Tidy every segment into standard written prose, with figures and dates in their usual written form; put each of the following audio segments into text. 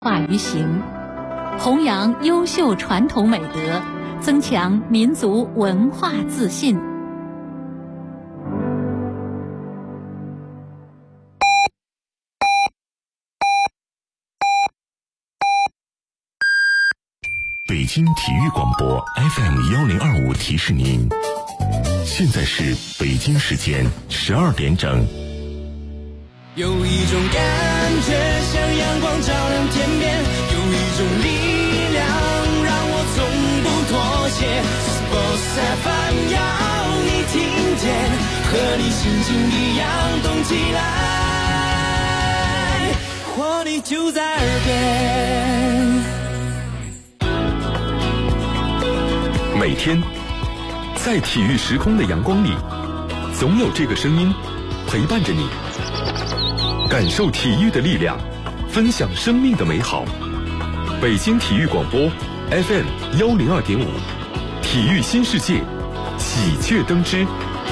化于行，弘扬优秀传统美德，增强民族文化自信。 北京体育广播 FM1025 提示您，现在是北京时间12点整。 有一种感觉像阳光照亮天边，有一种力量让我从不妥协。Sports FM 要你听见，和你心情一样动起来，活力就在耳边。 每天在体育时空的阳光里，总有这个声音陪伴着你，感受体育的力量，分享生命的美好。北京体育广播 FM102.5，体育新世界，喜鹊登枝。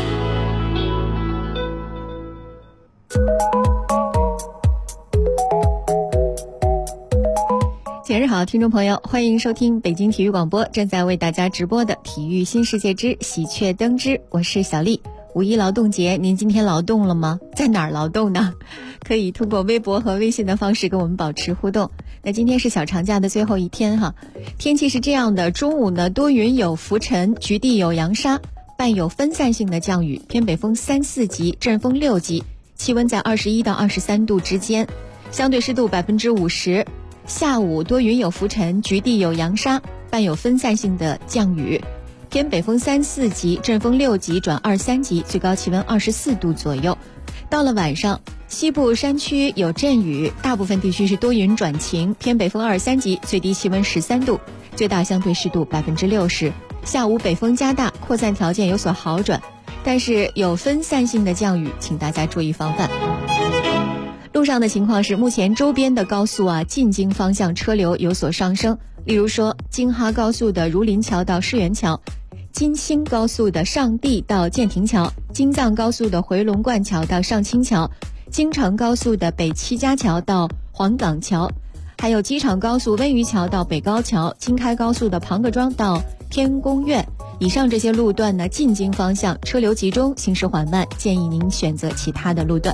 节日好，听众朋友，欢迎收听北京体育广播正在为大家直播的体育新世界之喜鹊登枝，我是小丽。五一劳动节，您今天劳动了吗？在哪儿劳动呢？可以通过微博和微信的方式跟我们保持互动。那今天是小长假的最后一天哈，天气是这样的，中午呢多云有浮尘，局地有扬沙，伴有分散性的降雨，偏北风3、4级，阵风6级，气温在21到23度之间，相对湿度50%。下午多云有浮尘，局地有扬沙，伴有分散性的降雨，偏北风3、4级，阵风6级转2、3级，最高气温24度左右。到了晚上，西部山区有阵雨，大部分地区是多云转晴，偏北风2、3级，最低气温13度，最大相对湿度60%。下午北风加大，扩散条件有所好转，但是有分散性的降雨，请大家注意防范。路上的情况是，目前周边的高速进京方向车流有所上升，例如说京哈高速的儒林桥到世园桥，京兴高速的上地到建亭桥，京藏高速的回龙观桥到上清桥，京承高速的北七家桥到黄岗桥，还有机场高速温榆桥到北高桥，京开高速的庞各庄到天宫苑。以上这些路段呢，进京方向车流集中，行驶缓慢，建议您选择其他的路段。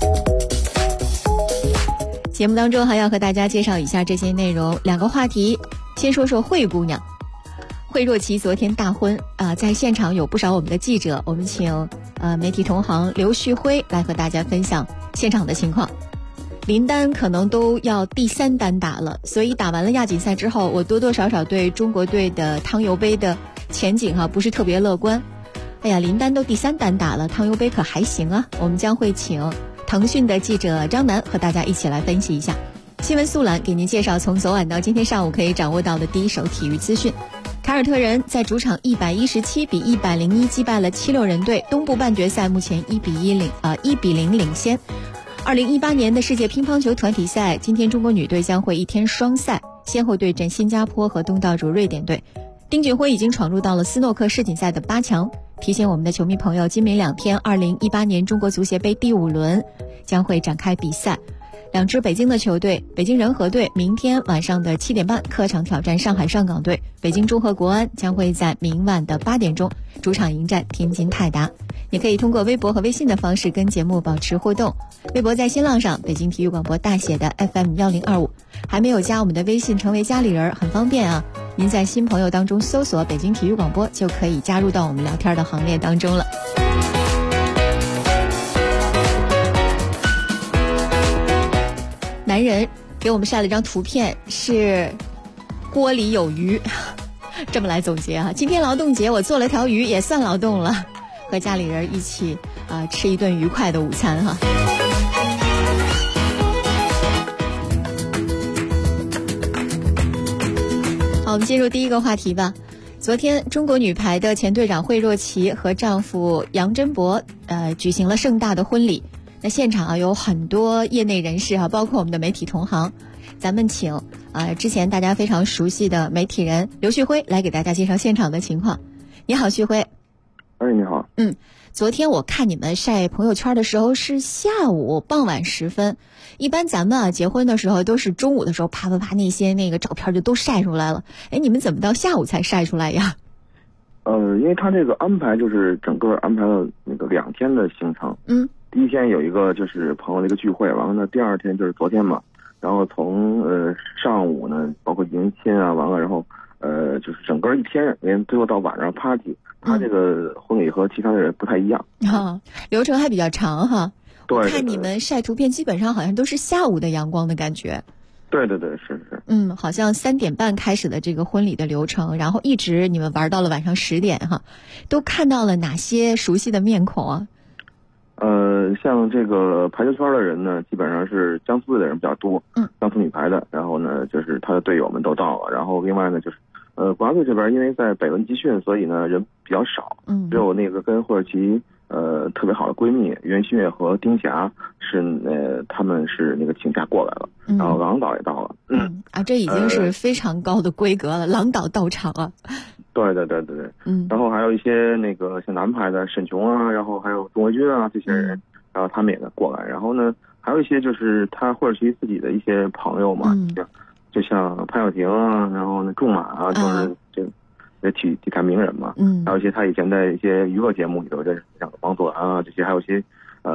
节目当中还要和大家介绍一下这些内容，两个话题。先说说惠姑娘，惠若琪昨天大婚在现场有不少我们的记者，我们请媒体同行刘旭辉来和大家分享现场的情况。林丹可能都要第3单打了，所以打完了亚锦赛之后，我多多少少对中国队的汤尤杯的前景不是特别乐观。哎呀，林丹都第3单打了，汤尤杯可还行啊。我们将会请腾讯的记者张楠和大家一起来分析一下。新闻速览给您介绍从昨晚到今天上午可以掌握到的第一手体育资讯。凯尔特人在主场117比101击败了76人队，东部半决赛目前1比0领先。2018年的世界乒乓球团体赛，今天中国女队将会一天双赛，先后对阵新加坡和东道主瑞典队。丁俊晖已经闯入到了斯诺克世锦赛的8强，提醒我们的球迷朋友，今明2天2018年中国足协杯第5轮将会展开比赛。两支北京的球队，北京人和队明天晚上的7点半客场挑战上海上港队，北京中赫国安将会在明晚的8点钟主场迎战天津泰达。也可以通过微博和微信的方式跟节目保持互动。微博在新浪上北京体育广播大写的 FM1025， 还没有加我们的微信成为家里人很方便啊，您在新朋友当中搜索北京体育广播就可以加入到我们聊天的行列当中了。男人给我们晒了一张图片，是锅里有鱼，这么来总结今天劳动节我做了条鱼也算劳动了，和家里人一起吃一顿愉快的午餐好，我们进入第一个话题吧。昨天中国女排的前队长惠若琪和丈夫杨真博举行了盛大的婚礼。那现场有很多业内人士包括我们的媒体同行，咱们请之前大家非常熟悉的媒体人刘旭辉来给大家介绍现场的情况。你好，旭辉。 哎，你好。 昨天我看你们晒朋友圈的时候是下午傍晚时分，一般咱们结婚的时候都是中午的时候啪啪啪那些那个照片就都晒出来了。哎，你们怎么到下午才晒出来呀？ 因为他这个安排就是整个安排了那个2天的行程。第一天有一个就是朋友的一个聚会，完了呢，第二天就是昨天嘛，然后从上午呢，包括迎亲啊，完了然后就是整个一天，连最后到晚上 party，他这个婚礼和其他的人不太一样流程还比较长哈。 对， 我看你们晒图片基本上好像都是下午的阳光的感觉。 对，是。 好像3点半开始的这个婚礼的流程，然后一直你们玩到了晚上10点哈，都看到了哪些熟悉的面孔啊？ 像这个排球圈的人呢，基本上是江苏的人比较多，江苏女排的，然后呢，就是他的队友们都到了，然后另外呢，就是国家队这边因为在北仑集训，所以呢人比较少，只有那个跟霍尔奇特别好的闺蜜袁心玥和丁霞是他们是那个请假过来了，然后郎导也到了， 这已经是非常高的规格了，郎导到场啊。 对，然后还有一些那个像男排的沈琼啊，然后还有钟维军啊这些人，然后他们也过来，然后呢还有一些就是他霍尔奇自己的一些朋友嘛，就像潘晓婷啊，然后呢仲马啊，就是这体坛名人嘛，还有一些他以前在一些娱乐节目里头认识，像王祖蓝啊这些，还有一些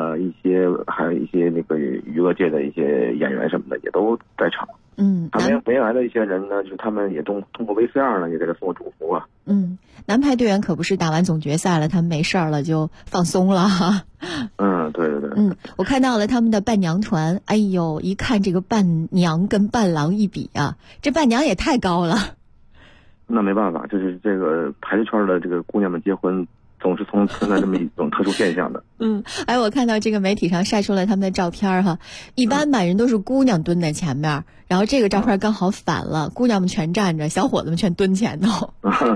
那个娱乐界的一些演员什么的也都在场。他没来的一些人呢，就是他们也通过 VCR 呢也给他送过祝福啊。 男排队员可不是打完总决赛了，他们没事了就放松了哈。 对。 我看到了他们的伴娘团，哎呦，一看这个伴娘跟伴郎一比啊，这伴娘也太高了。 那没办法，就是这个排球圈的这个姑娘们结婚总是存在这么一种特殊现象的。 我看到这个媒体上晒出了他们的照片哈，一般满人都是姑娘蹲在前面，然后这个照片刚好反了，姑娘们全站着，小伙子们全蹲前头。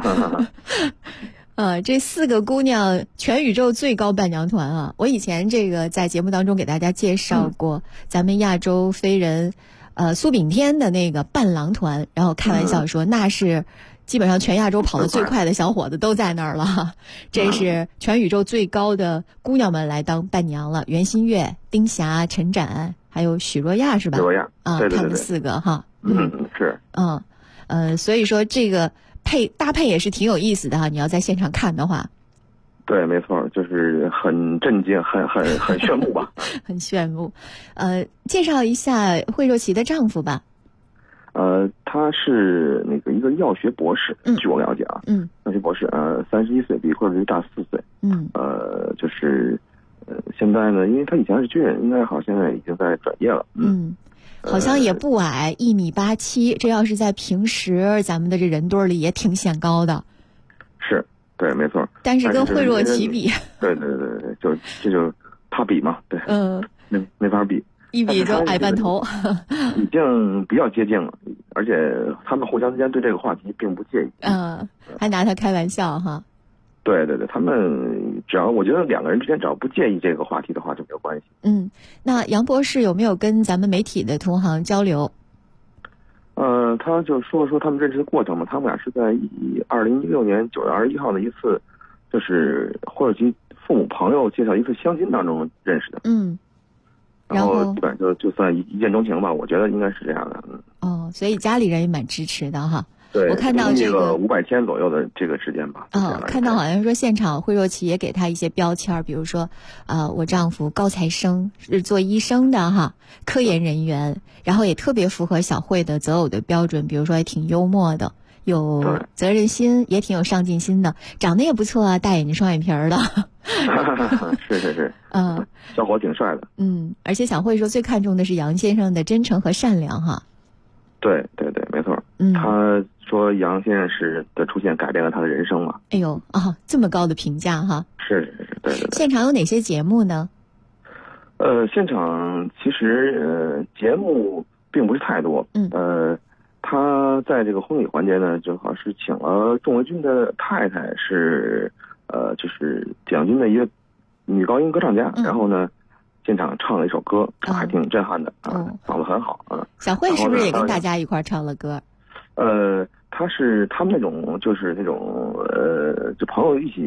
这4个姑娘全宇宙最高伴娘团啊！我以前这个在节目当中给大家介绍过，咱们亚洲飞人苏炳添的那个伴郎团，然后开玩笑说那是基本上全亚洲跑得最快的小伙子都在那儿了。这是全宇宙最高的姑娘们来当伴娘了，袁心玥、丁霞、陈展还有许若亚是吧？ 许若亚对他们4个哈。 是。 所以说这个搭配也是挺有意思的哈，你要在现场看的话。 对，没错，就是很震惊，很炫目吧。 很炫目。介绍一下惠若琪的丈夫吧。 他是那个一个药学博士，据我了解啊，药学博士，31岁，比惠若琪大4岁。就是现在呢，因为他以前是军人，应该好现在已经在转业了。 好像也不矮，1.87米，这要是在平时咱们的这人堆里也挺显高的。 是，对，没错。 但是跟惠若琪比， 对，这就他比嘛，对，没法比， 一比就矮半头， 已经比较接近了，而且他们互相之间对这个话题并不介意， 还拿他开玩笑哈。 对，他们只要我觉得2个人之间只要不介意这个话题的话就没有关系。 那杨博士有没有跟咱们媒体的同行交流？ 他就说他们认识的过程嘛，他们俩是在2016年9月21号的一次，就是霍尔奇父母朋友介绍一次相亲当中认识的。然后基本上就算一见钟情吧，我觉得应该是这样的。 所以家里人也蛮支持的哈。 对， 我看到这个 500天左右的这个时间吧。 看到好像说现场惠若琪也给他一些标签，比如说我丈夫高材生，是做医生的哈，科研人员，然后也特别符合小惠的择偶的标准，比如说也挺幽默的，有责任心，也挺有上进心的，长得也不错啊，大眼睛双眼皮的。 是。小伙挺帅的。 而且小惠说最看重的是杨先生的真诚和善良哈。 对，没错。他说杨先生的出现改变了他的人生嘛。 哎呦这么高的评价哈。 是，对。 现场有哪些节目呢？ 现场其实节目并不是太多。他在这个婚礼环节呢，正好是请了仲维军的太太，是就是蒋军的一个女高音歌唱家，然后呢现场唱了一首歌，还挺震撼的嗓子很好小惠是不是也跟大家一块唱了歌？ 他们那种就是那种就朋友一起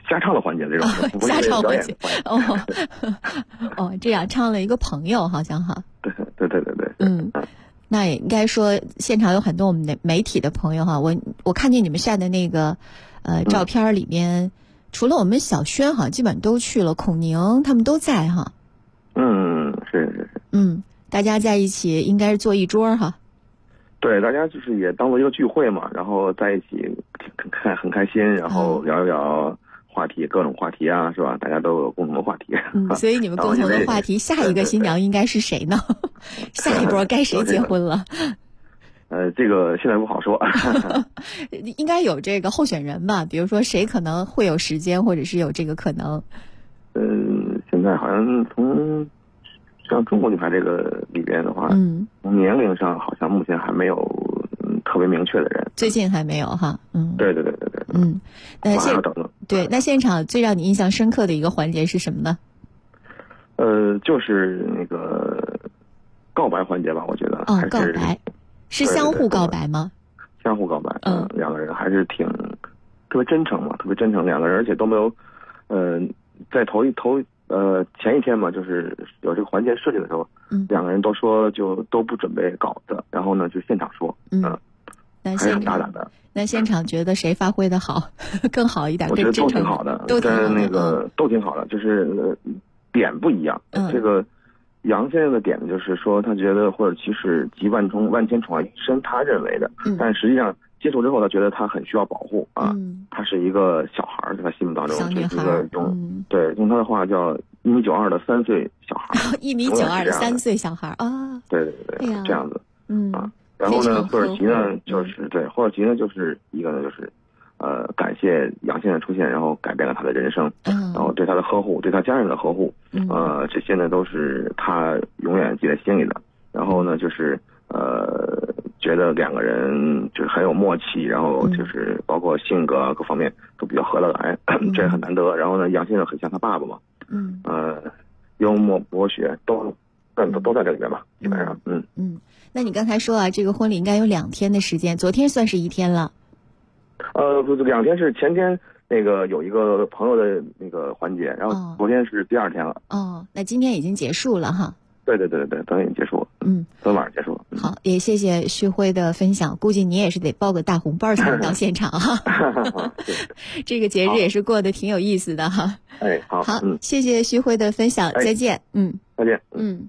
瞎唱的环节这种， 瞎唱环节。这样唱了一个朋友好像哈。 对。 那也应该说现场有很多我们的媒体的朋友哈，我看见你们晒的那个照片里面，除了我们小轩哈，基本都去了，孔宁他们都在哈。 是。 大家在一起应该是坐一桌哈。 对，大家就是也当做一个聚会嘛，然后在一起很开心，然后聊一聊话题，各种话题啊，是吧？大家都有共同的话题。 所以你们共同的话题，下一个新娘应该是谁呢？下一波该谁结婚了？ 这个现在不好说。 应该有这个候选人吧？比如说谁可能会有时间，或者是有这个可能。 现在好像从像中国女排这个里边的话，从年龄上好像目前还没有特别明确的人。 最近还没有哈。 对。 那现场最让你印象深刻的一个环节是什么呢？ 就是那个告白环节吧，我觉得。 告白是相互告白吗？ 相互告白。两个人还是挺特别真诚嘛，特别真诚，两个人而且都没有在前一天嘛，就是有这个环节设计的时候，两个人都说就都不准备稿子，然后呢就现场说。 那还是很大胆的。 那现场觉得谁发挥的好更好一点？ 我觉得都挺好的，都挺好的，就是点不一样。这个杨先生的点就是说，他觉得或者其实集万千宠爱于一身，他认为的，但实际上接触之后，他觉得他很需要保护啊。他是一个小孩，在他心目当中就是一个用他的话叫1.92米的3岁小孩。 1.92米的3岁小孩啊。 对，这样子。然后呢，霍尔奇呢就是一个呢就是感谢杨先生出现，然后改变了他的人生，然后对他的呵护，对他家人的呵护，这些呢都是他永远记在心里的。然后呢就是觉得两个人就是很有默契，然后就是包括性格各方面都比较合得来，这也很难得。然后呢，杨先生很像他爸爸嘛，幽默博学都在这里边吧，基本上。 那你刚才说啊，这个婚礼应该有2天的时间，昨天算是1天了。 不，2天是前天那个有一个朋友的那个环节，然后昨天是第2天了。 那今天已经结束了哈。 对，昨天已经结束了。昨天晚上结束了。 好，也谢谢旭辉的分享，估计你也是得包个大红包才能到现场哈。这个节日也是过得挺有意思的哈。 好， 谢谢旭辉的分享，再见。 再见。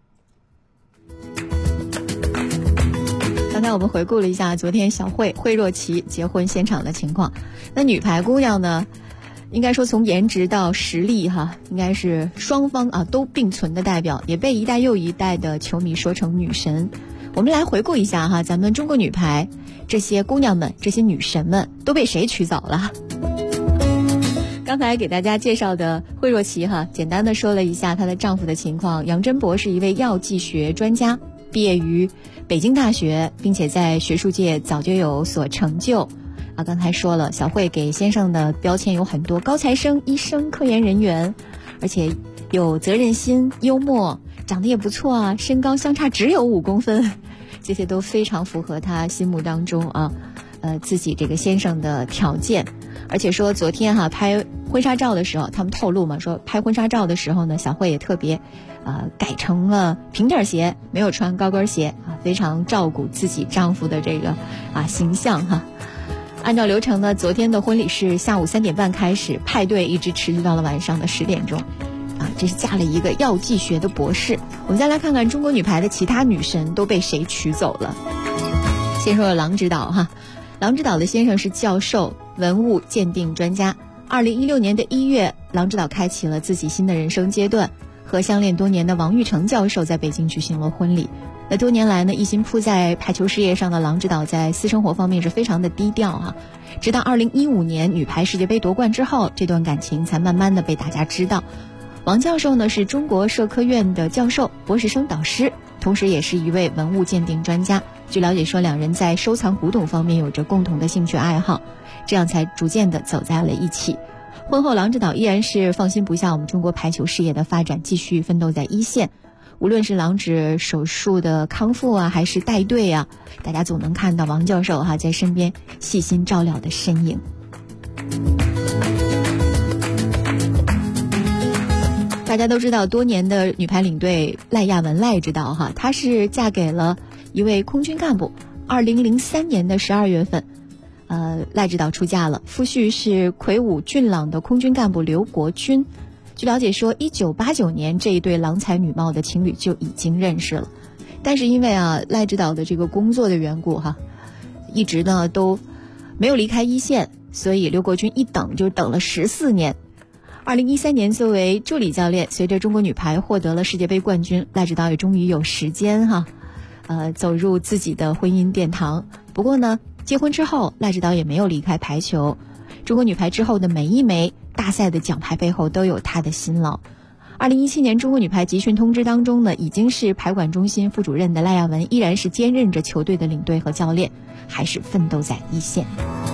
刚才我们回顾了一下昨天小惠若琪结婚现场的情况。那女排姑娘呢，应该说从颜值到实力哈，应该是双方都并存的代表，也被一代又一代的球迷说成女神。我们来回顾一下哈，咱们中国女排这些姑娘们，这些女神们都被谁娶走了？刚才给大家介绍的惠若琪哈，简单的说了一下她的丈夫的情况。杨真博是一位药剂学专家，毕业于北京大学，并且在学术界早就有所成就。刚才说了，小惠给先生的标签有很多：高材生、医生、科研人员，而且有责任心、幽默，长得也不错啊，身高相差只有5公分，这些都非常符合他心目当中自己这个先生的条件。而且说昨天拍婚纱照的时候，他们透露嘛，说拍婚纱照的时候呢，小惠也特别改成了平底鞋，没有穿高跟鞋非常照顾自己丈夫的这个形象哈。按照流程呢，昨天的婚礼是下午3点半开始，派对一直持续到了晚上的10点钟这是嫁了一个药剂学的博士。我们再来看看中国女排的其他女神都被谁娶走了。先说郎指导哈，郎指导的先生是教授，文物鉴定专家。2016年的1月，郎指导开启了自己新的人生阶段，和相恋多年的王玉成教授在北京举行了婚礼。那多年来呢，一心扑在排球事业上的郎指导在私生活方面是非常的低调直到2015年女排世界杯夺冠之后，这段感情才慢慢的被大家知道。王教授呢是中国社科院的教授，博士生导师，同时也是一位文物鉴定专家。据了解说，两人在收藏古董方面有着共同的兴趣爱好，这样才逐渐的走在了一起。婚后郎指导依然是放心不下我们中国排球事业的发展，继续奋斗在一线。无论是郎指手术的康复还是带队大家总能看到王教授在身边细心照料的身影。 大家都知道，多年的女排领队赖亚文赖指导哈，她是嫁给了一位空军干部。2003年的12月份，赖指导出嫁了，夫婿是魁梧俊朗的空军干部刘国军。据了解说，1989年这一对郎才女貌的情侣就已经认识了，但是因为赖指导的这个工作的缘故哈，一直呢都没有离开一线，所以刘国军一等就等了14年。2013年作为助理教练，随着中国女排获得了世界杯冠军，赖指导也终于有时间走入自己的婚姻殿堂。不过呢，结婚之后赖指导也没有离开排球，中国女排之后的每一枚大赛的奖牌背后都有他的辛劳。2017年中国女排集训通知当中呢，已经是排管中心副主任的赖亚文依然是兼任着球队的领队和教练，还是奋斗在一线。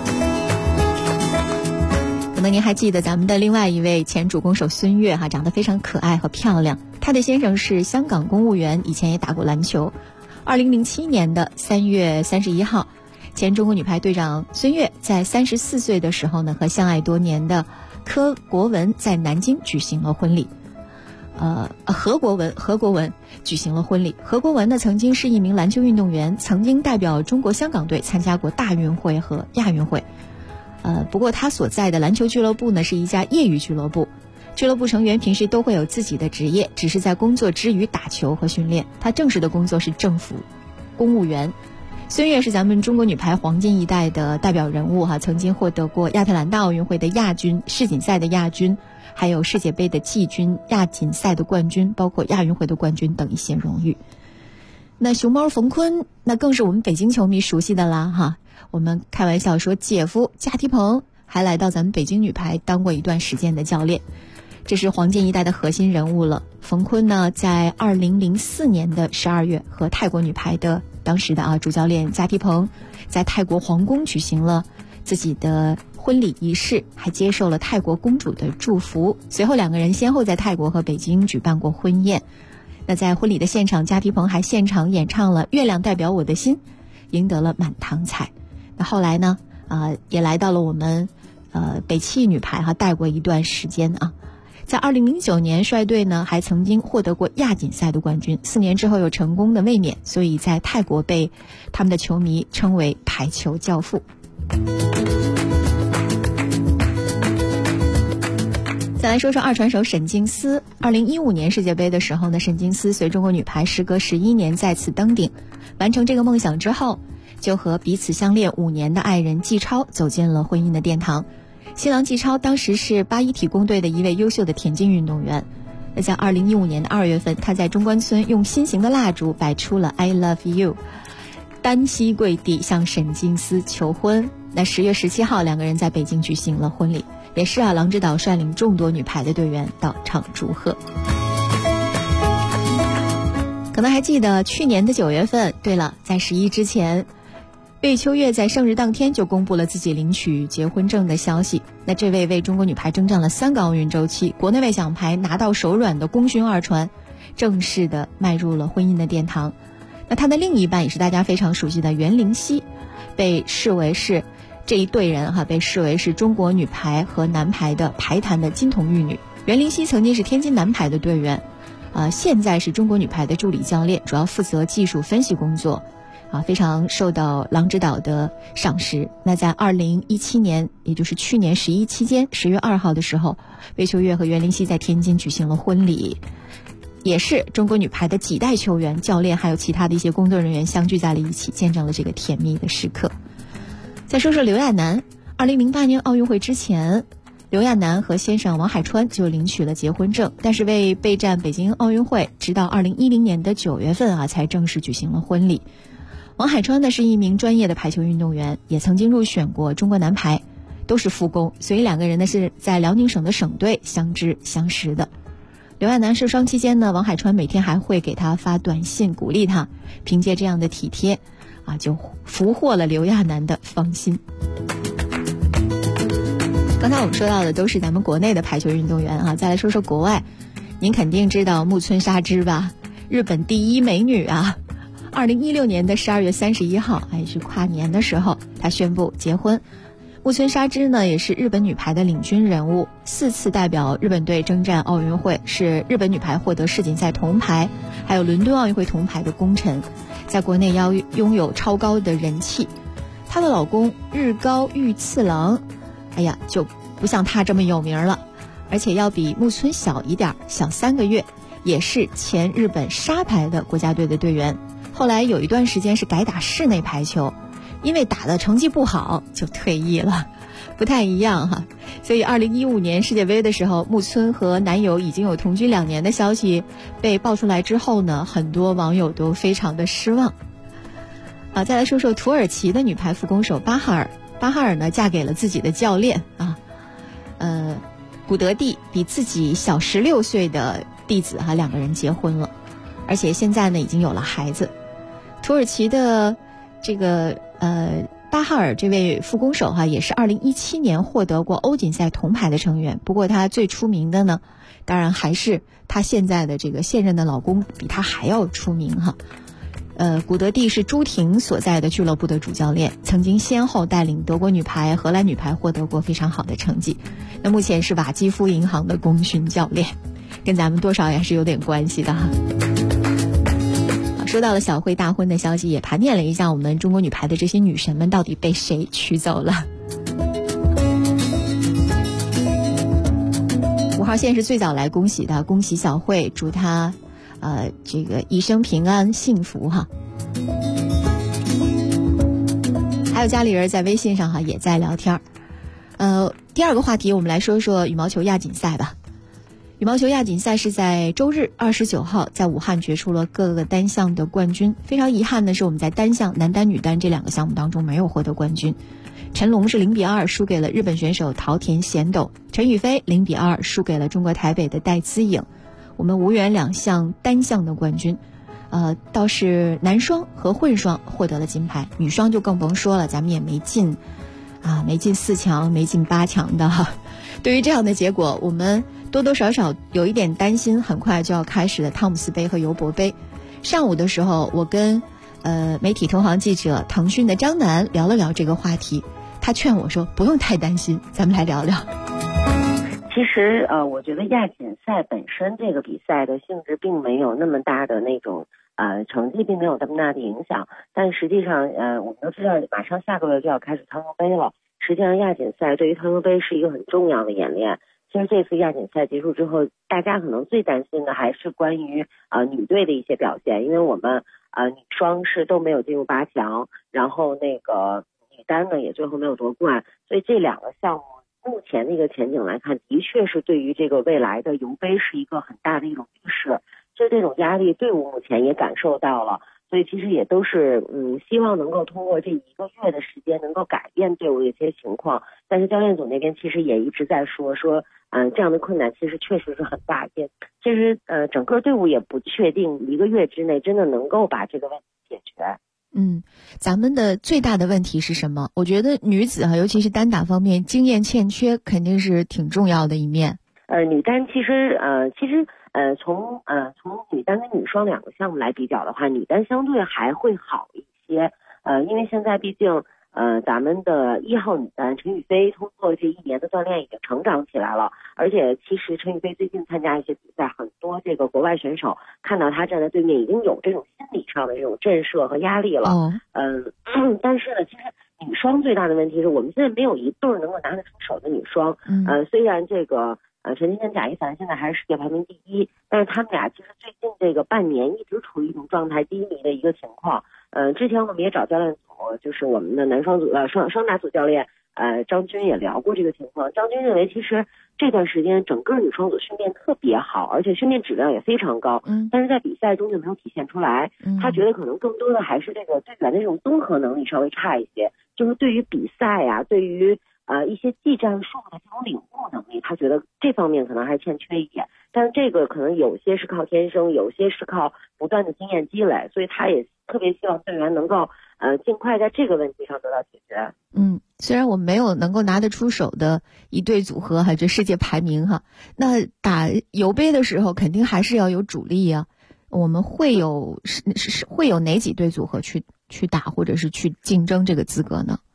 可能您还记得咱们的另外一位前主攻手孙悦长得非常可爱和漂亮，她的先生是香港公务员，以前也打过篮球。2007年的3月31号，前中国女排队长孙悦在34岁的时候呢，和相爱多年的柯国文在南京举行了婚礼。何国文举行了婚礼。何国文呢，曾经是一名篮球运动员，曾经代表中国香港队参加过大运会和亚运会。不过他所在的篮球俱乐部呢，是一家业余俱乐部。俱乐部成员平时都会有自己的职业，只是在工作之余打球和训练。他正式的工作是政府公务员。孙悦是咱们中国女排黄金一代的代表人物曾经获得过亚特兰大奥运会的亚军、世锦赛的亚军，还有世界杯的季军、亚锦赛的冠军，包括亚运会的冠军等一些荣誉。那熊猫冯坤，那更是我们北京球迷熟悉的啦我们开玩笑说，姐夫贾踢鹏还来到咱们北京女排当过一段时间的教练，这是黄金一代的核心人物了。冯坤呢，在2004年的12月和泰国女排的当时的主教练贾踢鹏在泰国皇宫举行了自己的婚礼仪式，还接受了泰国公主的祝福。随后两个人先后在泰国和北京举办过婚宴。那在婚礼的现场，贾踢鹏还现场演唱了《月亮代表我的心》，赢得了满堂彩。那后来呢也来到了我们北汽女排带过一段时间在2009年率队呢，还曾经获得过亚锦赛的冠军，4年之后又成功的卫冕，所以在泰国被他们的球迷称为排球教父。再来说说二传手沈静思。2015年世界杯的时候呢，沈静思随中国女排时隔11年再次登顶，完成这个梦想之后，就和彼此相恋5年的爱人季超走进了婚姻的殿堂。新郎季超当时是81体工队的一位优秀的田径运动员。那在2015年的2月份，他在中关村用新型的蜡烛摆出了 I love you， 单膝跪地向沈静思求婚。那10月17号两个人在北京举行了婚礼，也是郎指导率领众多女排的队员到场祝贺。可能还记得去年的9月份，对了，在11之前，魏秋月在生日当天就公布了自己领取结婚证的消息。那这位为中国女排征战了3个奥运周期，国内外奖牌拿到手软的功勋二传，正式的迈入了婚姻的殿堂。那他的另一半也是大家非常熟悉的袁灵溪，被视为是这一对人被视为是中国女排和男排的排坛的金童玉女。袁灵溪曾经是天津男排的队员，现在是中国女排的助理教练，主要负责技术分析工作。非常受到郎指导的赏识。那在2017年，也就是去年11期间10月2号的时候，魏秋月和袁灵溪在天津举行了婚礼，也是中国女排的几代球员、教练还有其他的一些工作人员相聚在了一起，见证了这个甜蜜的时刻。再说说刘亚楠，2008年奥运会之前，刘亚楠和先生王海川就领取了结婚证，但是为备战北京奥运会，直到2010年的9月份才正式举行了婚礼。王海川呢是一名专业的排球运动员，也曾经入选过中国男排，都是副攻，所以两个人呢是在辽宁省的省队相知相识的。刘亚楠受伤期间呢，王海川每天还会给他发短信鼓励他，凭借这样的体贴就俘获了刘亚楠的芳心。刚才我们说到的都是咱们国内的排球运动员再来说说国外。您肯定知道木村沙织吧，日本第一美女2016年的12月31号，是跨年的时候，她宣布结婚。 木村沙织呢，也是日本女排的领军人物，4次代表日本队征战奥运会，是日本女排获得世锦赛铜牌，还有伦敦奥运会铜牌的功臣，在国内拥有超高的人气。她的老公日高玉次郎，哎呀，就不像她这么有名了，而且要比木村小一点，小3个月，也是前日本沙排的国家队的队员。后来有一段时间是改打室内排球，因为打的成绩不好就退役了，不太一样哈。所以2015年世界杯的时候，木村和男友已经有同居2年的消息被爆出来之后呢，很多网友都非常的失望。再来说说土耳其的女排副攻手巴哈尔。巴哈尔呢，嫁给了自己的教练古德蒂，比自己小16岁的弟子2个人结婚了，而且现在呢已经有了孩子。土耳其的这个巴哈尔这位副攻手也是2017年获得过欧锦赛铜牌的成员。不过他最出名的呢，当然还是他现在的这个现任的老公比他还要出名哈。古德蒂是朱婷所在的俱乐部的主教练，曾经先后带领德国女排、荷兰女排获得过非常好的成绩。那目前是瓦基夫银行的功勋教练，跟咱们多少也是有点关系的哈。说到了小慧大婚的消息，也盘点了一下我们中国女排的这些女神们到底被谁娶走了。5号线是最早来恭喜的，恭喜小慧，祝她这个一生平安幸福哈。还有家里人在微信上也在聊天。第二个话题我们来说说羽毛球亚锦赛吧。羽毛球亚锦赛是在周日29号在武汉决出了各个单项的冠军。非常遗憾的是，我们在单项男单女单这2个项目当中没有获得冠军。陈龙是0-2输给了日本选手桃田贤斗，陈雨菲0-2输给了中国台北的戴资颖。我们无缘2项单项的冠军，倒是男双和混双获得了金牌，女双就更甭说了，咱们也没进4强，没进8强的哈。对于这样的结果，我们多多少少有一点担心很快就要开始的汤姆斯杯和尤伯杯。上午的时候，我跟媒体同行记者腾讯的张楠聊了聊这个话题，他劝我说不用太担心，咱们来聊聊。 其实我觉得亚锦赛本身这个比赛的性质并没有那么大的那种成绩并没有那么大的影响，但实际上我们都知道马上下个月就要开始汤尤杯了，实际上亚锦赛对于汤尤杯是一个很重要的演练。其实这次亚锦赛结束之后，大家可能最担心的还是关于女队的一些表现，因为我们女双是都没有进入8强，然后那个女单呢也最后没有夺冠，所以这2个项目目前的一个前景来看，的确是对于这个未来的尤杯是一个很大的一种预示。所以这种压力队伍目前也感受到了，所以其实也都是希望能够通过这1个月的时间能够改变队伍的一些情况。但是教练组那边其实也一直在说这样的困难其实确实是很大件。其实整个队伍也不确定1个月之内真的能够把这个问题解决。 咱们的最大的问题是什么？我觉得女子尤其是单打方面经验欠缺肯定是挺重要的一面。 女单其实从女单跟女双2个项目来比较的话，女单相对还会好一些。因为现在毕竟咱们的1号女单陈雨菲通过这1年的锻炼已经成长起来了，而且其实陈雨菲最近参加一些比赛，很多这个国外选手看到她站在对面已经有这种心理上的这种震慑和压力了。但是呢，其实女双最大的问题是我们现在没有一对能够拿得出手的女双。虽然这个陈金跟贾一凡现在还是世界排名第1，但是他们俩其实最近这个半年一直处于一种状态低迷的一个情况。之前我们也找教练组，就是我们的男双组双打组教练张军也聊过这个情况。张军认为其实这段时间整个女双组训练特别好，而且训练质量也非常高，但是在比赛中就没有体现出来。他觉得可能更多的还是这个队员的这种综合能力稍微差一些，就是对于比赛呀，对于一些技战术的这种领悟能力，他觉得这方面可能还欠缺一点。但是这个可能有些是靠天生，有些是靠不断的经验积累，所以他也特别希望队员能够尽快在这个问题上得到解决。 虽然我们没有能够拿得出手的一对组合这世界排名那打尤杯的时候肯定还是要有主力啊。我们会有哪几对组合去打或者是去竞争这个资格呢？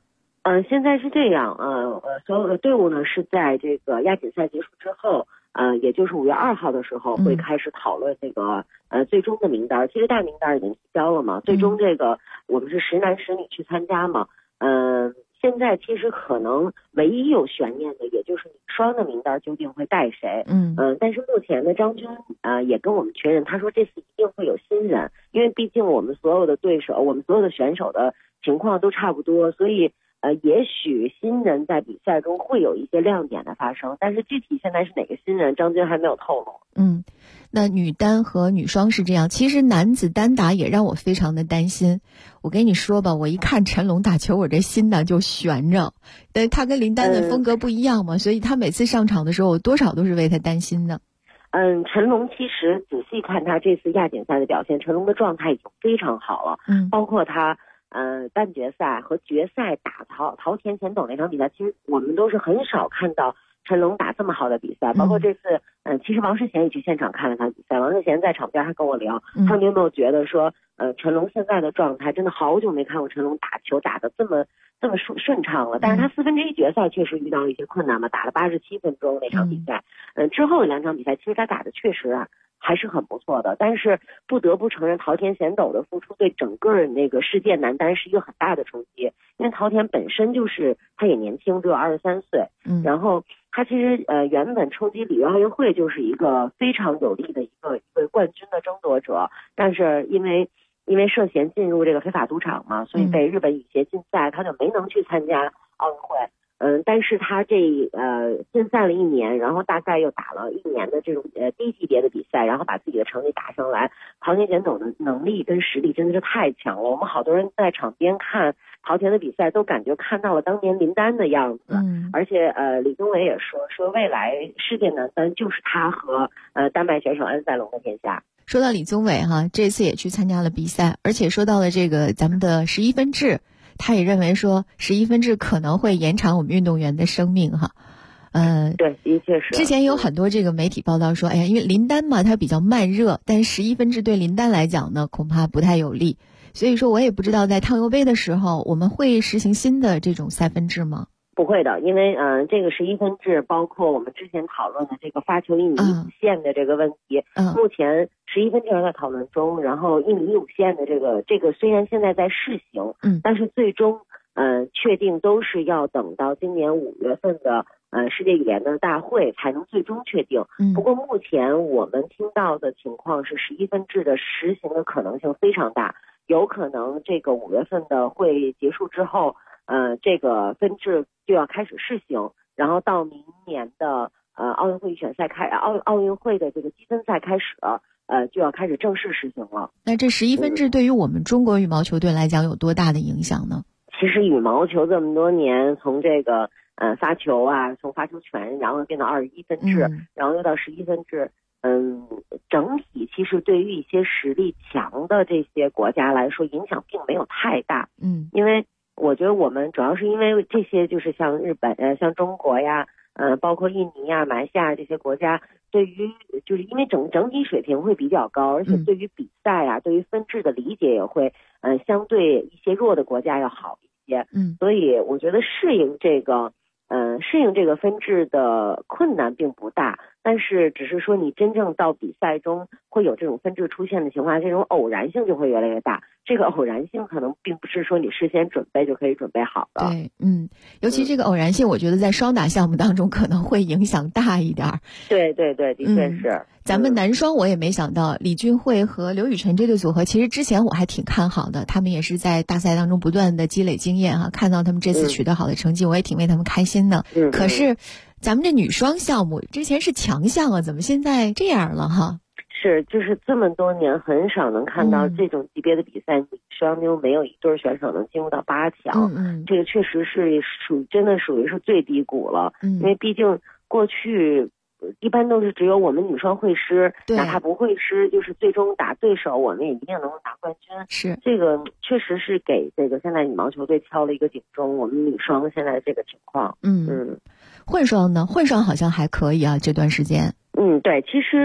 现在是这样，所有的队伍呢是在这个亚锦赛结束之后，也就是5月2号的时候会开始讨论这个最终的名单。其实大名单已经提交了嘛，最终这个我们是10男10女去参加嘛，现在其实可能唯一有悬念的，也就是女双的名单究竟会带谁。但是目前呢，张军也跟我们确认，他说这次一定会有新人，因为毕竟我们所有的对手，我们所有的选手的情况都差不多，所以也许新人在比赛中会有一些亮点的发生，但是具体现在是哪个新人，张军还没有透露。 那女单和女双是这样，其实男子单打也让我非常的担心。我跟你说吧，我一看陈龙打球，我这心呢就悬着。他跟林丹的风格不一样嘛，所以他每次上场的时候，我多少都是为他担心的。 陈龙其实仔细看他这次亚锦赛的表现，陈龙的状态已经非常好了。包括他半决赛和决赛打桃田贤斗那场比赛，其实我们都是很少看到陈龙打这么好的比赛。包括这次其实王诗贤也去现场看了他比赛，王诗贤在场边还跟我聊，他们有没有觉得说陈龙现在的状态真的好久没看过陈龙打球打得这么顺畅了。但是他1/4决赛确实遇到了一些困难嘛，打了87分钟那场比赛。之后的2场比赛其实他打的确实还是很不错的，但是不得不承认桃田贤斗的付出对整个那个世界男单是一个很大的冲击，因为桃田本身就是他也年轻，只有23岁，然后他其实原本冲击里约奥运会就是一个非常有力的一个冠军的争夺者，但是因为涉嫌进入这个非法赌场嘛，所以被日本羽协禁赛，他就没能去参加奥运会。但是他禁赛了1年，然后大概又打了1年的这种低级别的比赛，然后把自己的成绩打上来。桃田贤斗的能力跟实力真的是太强了，我们好多人在场边看桃田的比赛都感觉看到了当年林丹的样子。而且李宗伟也说未来世界男单就是他和丹麦选手安塞龙的天下。 说到李宗伟这次也去参加了比赛，而且说到了这个咱们的11分制，他也认为说11分制可能会延长我们运动员的生命对，的确是。 之前有很多这个媒体报道说，因为林丹嘛，它比较慢热，但11分制对林丹来讲呢，恐怕不太有利。所以说我也不知道在烫油杯的时候，我们会实行新的这种赛分制吗？ 不会的，因为这个11分制包括我们之前讨论的这个发球1米15线的这个问题，目前11分制还在讨论中，然后1米15线的这个虽然现在在试行，但是最终确定都是要等到今年5月份的世界羽联的大会才能最终确定。不过目前我们听到的情况是11分制的实行的可能性非常大，有可能这个5月份的会结束之后，这个分制就要开始试行，然后到明年的奥运会预选赛奥运会的这个积分赛开始就要开始正式实行了。 那这11分制对于我们中国羽毛球队来讲有多大的影响呢？ 其实羽毛球这么多年，从这个发球从发球权，然后变到21分制，然后又到11分制，整体其实对于一些实力强的这些国家来说，影响并没有太大。因为我觉得我们主要是因为这些就是像日本像中国呀，包括印尼呀、马来西亚这些国家，对于就是因为整体水平会比较高，而且对于比赛对于分制的理解也会相对一些弱的国家要好一些。所以我觉得适应这个分制的困难并不大，但是只是说你真正到比赛中会有这种分制出现的情况下，这种偶然性就会越来越大。这个偶然性可能并不是说你事先准备就可以准备好的。 对，尤其这个偶然性，我觉得在双打项目当中可能会影响大一点。 对，的确是。 咱们男双我也没想到，李俊慧和刘雨辰这对组合，其实之前我还挺看好的，他们也是在大赛当中不断的积累经验看到他们这次取得好的成绩，我也挺为他们开心的。可是咱们这女双项目之前是强项怎么现在这样了是，就是这么多年很少能看到这种级别的比赛，女双就没有一对选手能进入到8强。这个确实是真的属于是最低谷了。因为毕竟过去一般都是只有我们女双会师，哪怕不会师，就是最终打对手，我们也一定能拿冠军。 是， 这个确实是给这个现在羽毛球队敲了一个警钟。我们女双现在这个情况， 混双呢？混双好像还可以这段时间。 对，其实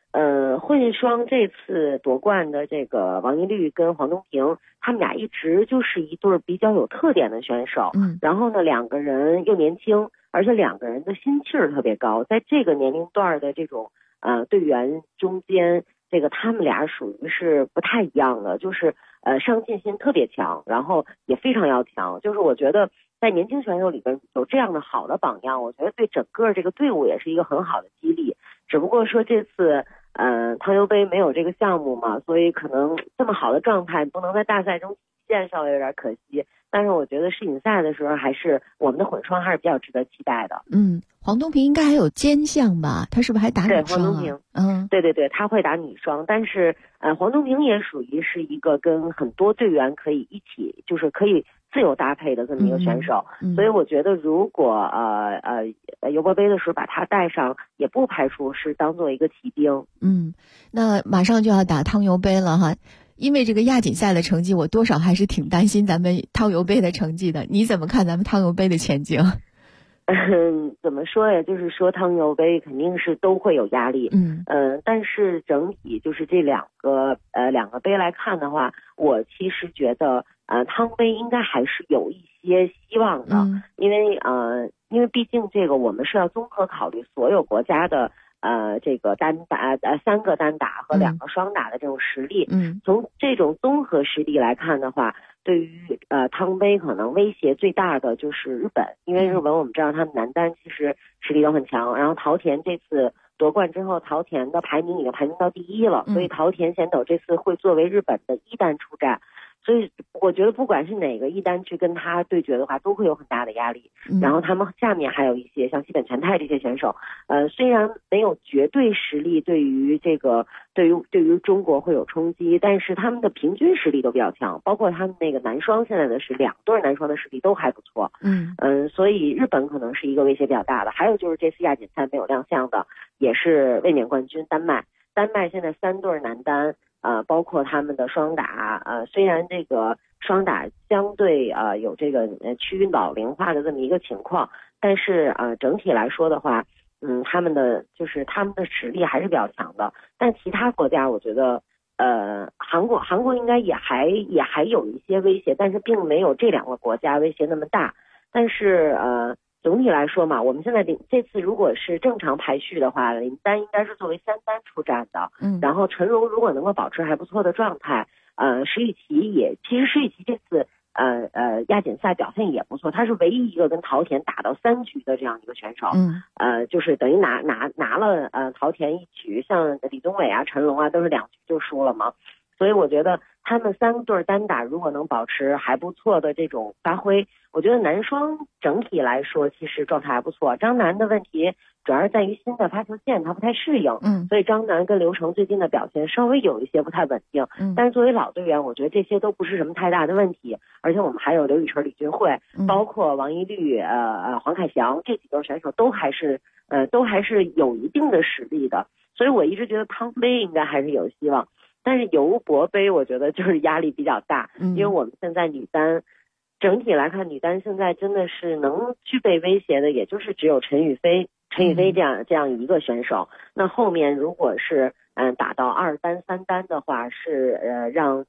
混双这次夺冠的这个王懿律跟黄东萍，他们俩一直就是一对比较有特点的选手。然后呢，两个人又年轻，而且两个人的心气儿特别高，在这个年龄段的这种队员中间，这个他们俩属于是不太一样的，就是上进心特别强，然后也非常要强。就是我觉得在年轻选手里边有这样的好的榜样，我觉得对整个这个队伍也是一个很好的激励。只不过说这次汤尤杯没有这个项目嘛，所以可能这么好的状态不能在大赛中体现，稍微有点可惜。但是我觉得世锦赛的时候，还是我们的混双还是比较值得期待的。 黄东萍应该还有兼项吧？她是不是还打女双？ 对，黄东萍，对，她会打女双，但是黄东萍也属于是一个跟很多队员可以一起，就是可以自由搭配的这么一个选手。所以我觉得如果尤伯杯的时候把她带上，也不排除是当做一个骑兵。 那马上就要打汤尤杯了哈。因为这个亚锦赛的成绩，我多少还是挺担心咱们汤尤杯的成绩的。你怎么看咱们汤尤杯的前景？ 怎么说呀？就是说汤尤杯肯定是都会有压力。但是整体就是这两个杯来看的话，我其实觉得汤杯应该还是有一些希望的。因为毕竟这个我们是要综合考虑所有国家的这个单打3个单打和2个双打的这种实力。从这种综合实力来看的话，对于汤杯可能威胁最大的就是日本，因为日本我们知道他们男单其实实力都很强，然后桃田这次夺冠之后，桃田的排名已经排名到第1了，所以桃田贤斗这次会作为日本的1单出战。所以我觉得不管是哪个1单去跟他对决的话，都会有很大的压力。然后他们下面还有一些像西本全太这些选手，虽然没有绝对实力对于中国会有冲击，但是他们的平均实力都比较强，包括他们那个男双现在的是2对男双的实力都还不错。所以日本可能是一个威胁比较大的。还有就是这次亚锦赛没有亮相的，也是卫冕冠军丹麦现在3对男单。包括他们的双打，虽然这个双打相对有这个趋于老龄化的这么一个情况，但是整体来说的话，他们的实力还是比较强的。但其他国家我觉得韩国应该也还有一些威胁，但是并没有这2个国家威胁那么大。但是总体来说嘛，我们现在这次如果是正常排序的话，林丹应该是作为3单出战的。然后陈龙如果能够保持还不错的状态，石宇奇这次亚锦赛表现也不错，他是唯一一个跟桃田打到3局的这样一个选手。就是等于拿了桃田1局，像李宗伟啊、陈龙啊都是2局就输了嘛。所以我觉得他们3对单打如果能保持还不错的这种发挥，我觉得男双整体来说其实状态还不错。张楠的问题主要是在于新的发球线他不太适应，所以张楠跟刘成最近的表现稍微有一些不太稳定。但是作为老队员，我觉得这些都不是什么太大的问题。而且我们还有刘雨辰、李俊慧，包括王懿律、黄凯翔这几个选手都还是有一定的实力的。所以我一直觉得汤杯应该还是有希望。但是尤伯杯我觉得就是压力比较大，因为我们现在女单整体来看，女单现在真的是能具备威胁的，也就是只有陈雨菲这样一个选手。那后面如果是打到2单3单的话，是让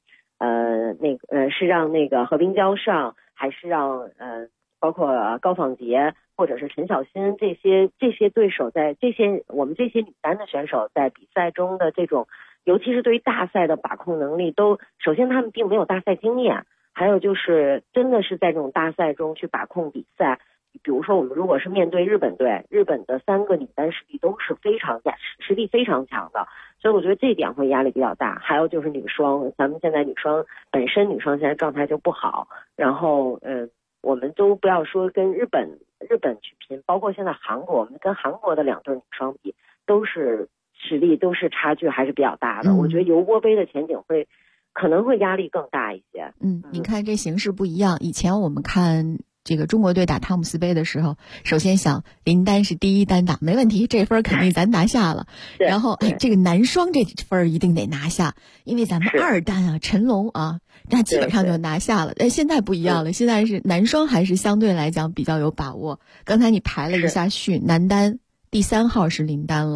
那个何冰娇上，还是让包括高仿洁或者是陈小欣这些对手，在我们这些女单的选手在比赛中的这种，尤其是对于大赛的把控能力，首先他们并没有大赛经验，还有就是真的是在这种大赛中去把控比赛。比如说我们如果是面对日本队，日本的3个女单实力都是实力非常强的，所以我觉得这一点会压力比较大。还有就是女双，咱们现在女双现在状态就不好，然后我们都不要说跟日本去拼，包括现在韩国，我们跟韩国的2对女双比，都是实力都是差距还是比较大的。我觉得尤伯杯的前景可能会压力更大一些。 你看这形势不一样，以前我们看这个中国队打汤姆斯杯的时候，首先想林丹是第1单打，没问题，这分肯定咱拿下了。然后这个男双这分一定得拿下，因为咱们2单啊，陈龙啊，那基本上就拿下了。现在不一样了，现在是男双还是相对来讲比较有把握。刚才你排了一下序，男单第3号是林丹了，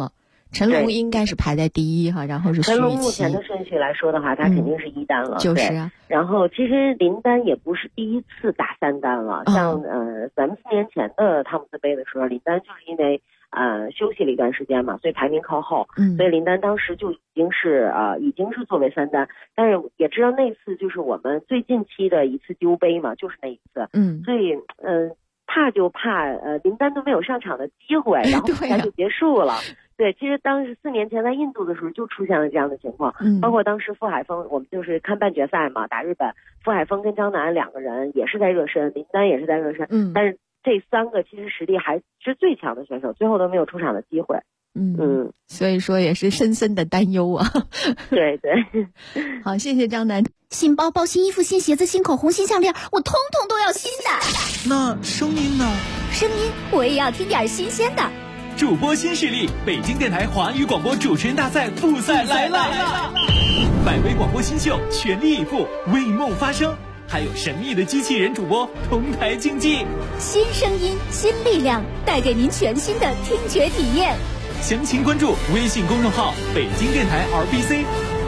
成龙应该是排在第一哈，然后是徐成龙雨琦。 目前的顺序来说的话，他肯定是一单了。 就是啊。 然后其实林丹也不是第一次打3单了，像咱们4年前的汤姆斯杯的时候，林丹就是因为休息了一段时间嘛，所以排名靠后，所以林丹当时就已经是作为3单，但是也知道那次就是我们最近期的一次丢杯嘛，就是那一次，所以怕林丹都没有上场的机会，然后比赛就结束了。对，其实当时4年前在印度的时候就出现了这样的情况，包括当时傅海峰，我们就是看半决赛嘛，打日本，傅海峰跟张楠2个人也是在热身，林丹也是在热身，但是这3个其实实力还是最强的选手，最后都没有出场的机会。 所以说也是深深的担忧啊。 对对， 好，谢谢张楠。 新包包、新衣服、新鞋子、新口红、新项链，我通通都要新的。 那声音呢？ 声音我也要听点新鲜的。 主播新势力，北京电台华语广播主持人大赛复赛来了！100位广播新秀全力以赴，为梦发声，还有神秘的机器人主播同台竞技。 新声音，新力量，带给您全新的听觉体验。 详情关注微信公众号北京电台 RBC。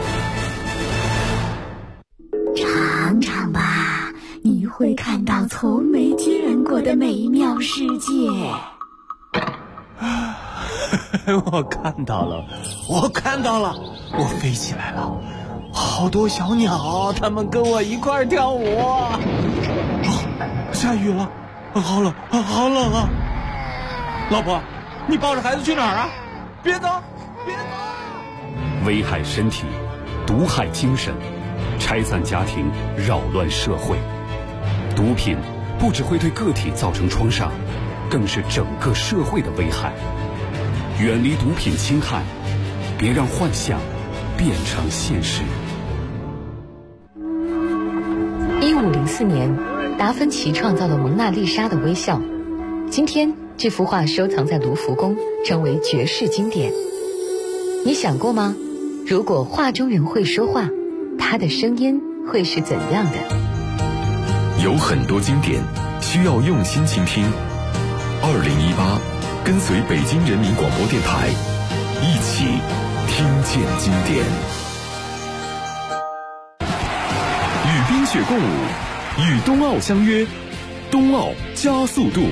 尝尝吧，你会看到从没见过的美妙世界。 我看到了，我飞起来了，好多小鸟，它们跟我一块跳舞。下雨了，好冷啊！老婆，你抱着孩子去哪儿啊？别走！ 危害身体，毒害精神，拆散家庭，扰乱社会。毒品不只会对个体造成创伤，更是整个社会的危害。远离毒品侵害，别让幻想变成现实。 1504年，达芬奇创造了蒙娜丽莎的微笑。今天，这幅画收藏在卢浮宫，成为绝世经典。你想过吗？如果画中人会说话，他的声音会是怎样的？ 有很多经典需要用心倾听。2018，跟随北京人民广播电台，一起听见经典。与冰雪共舞，与冬奥相约，冬奥加速度。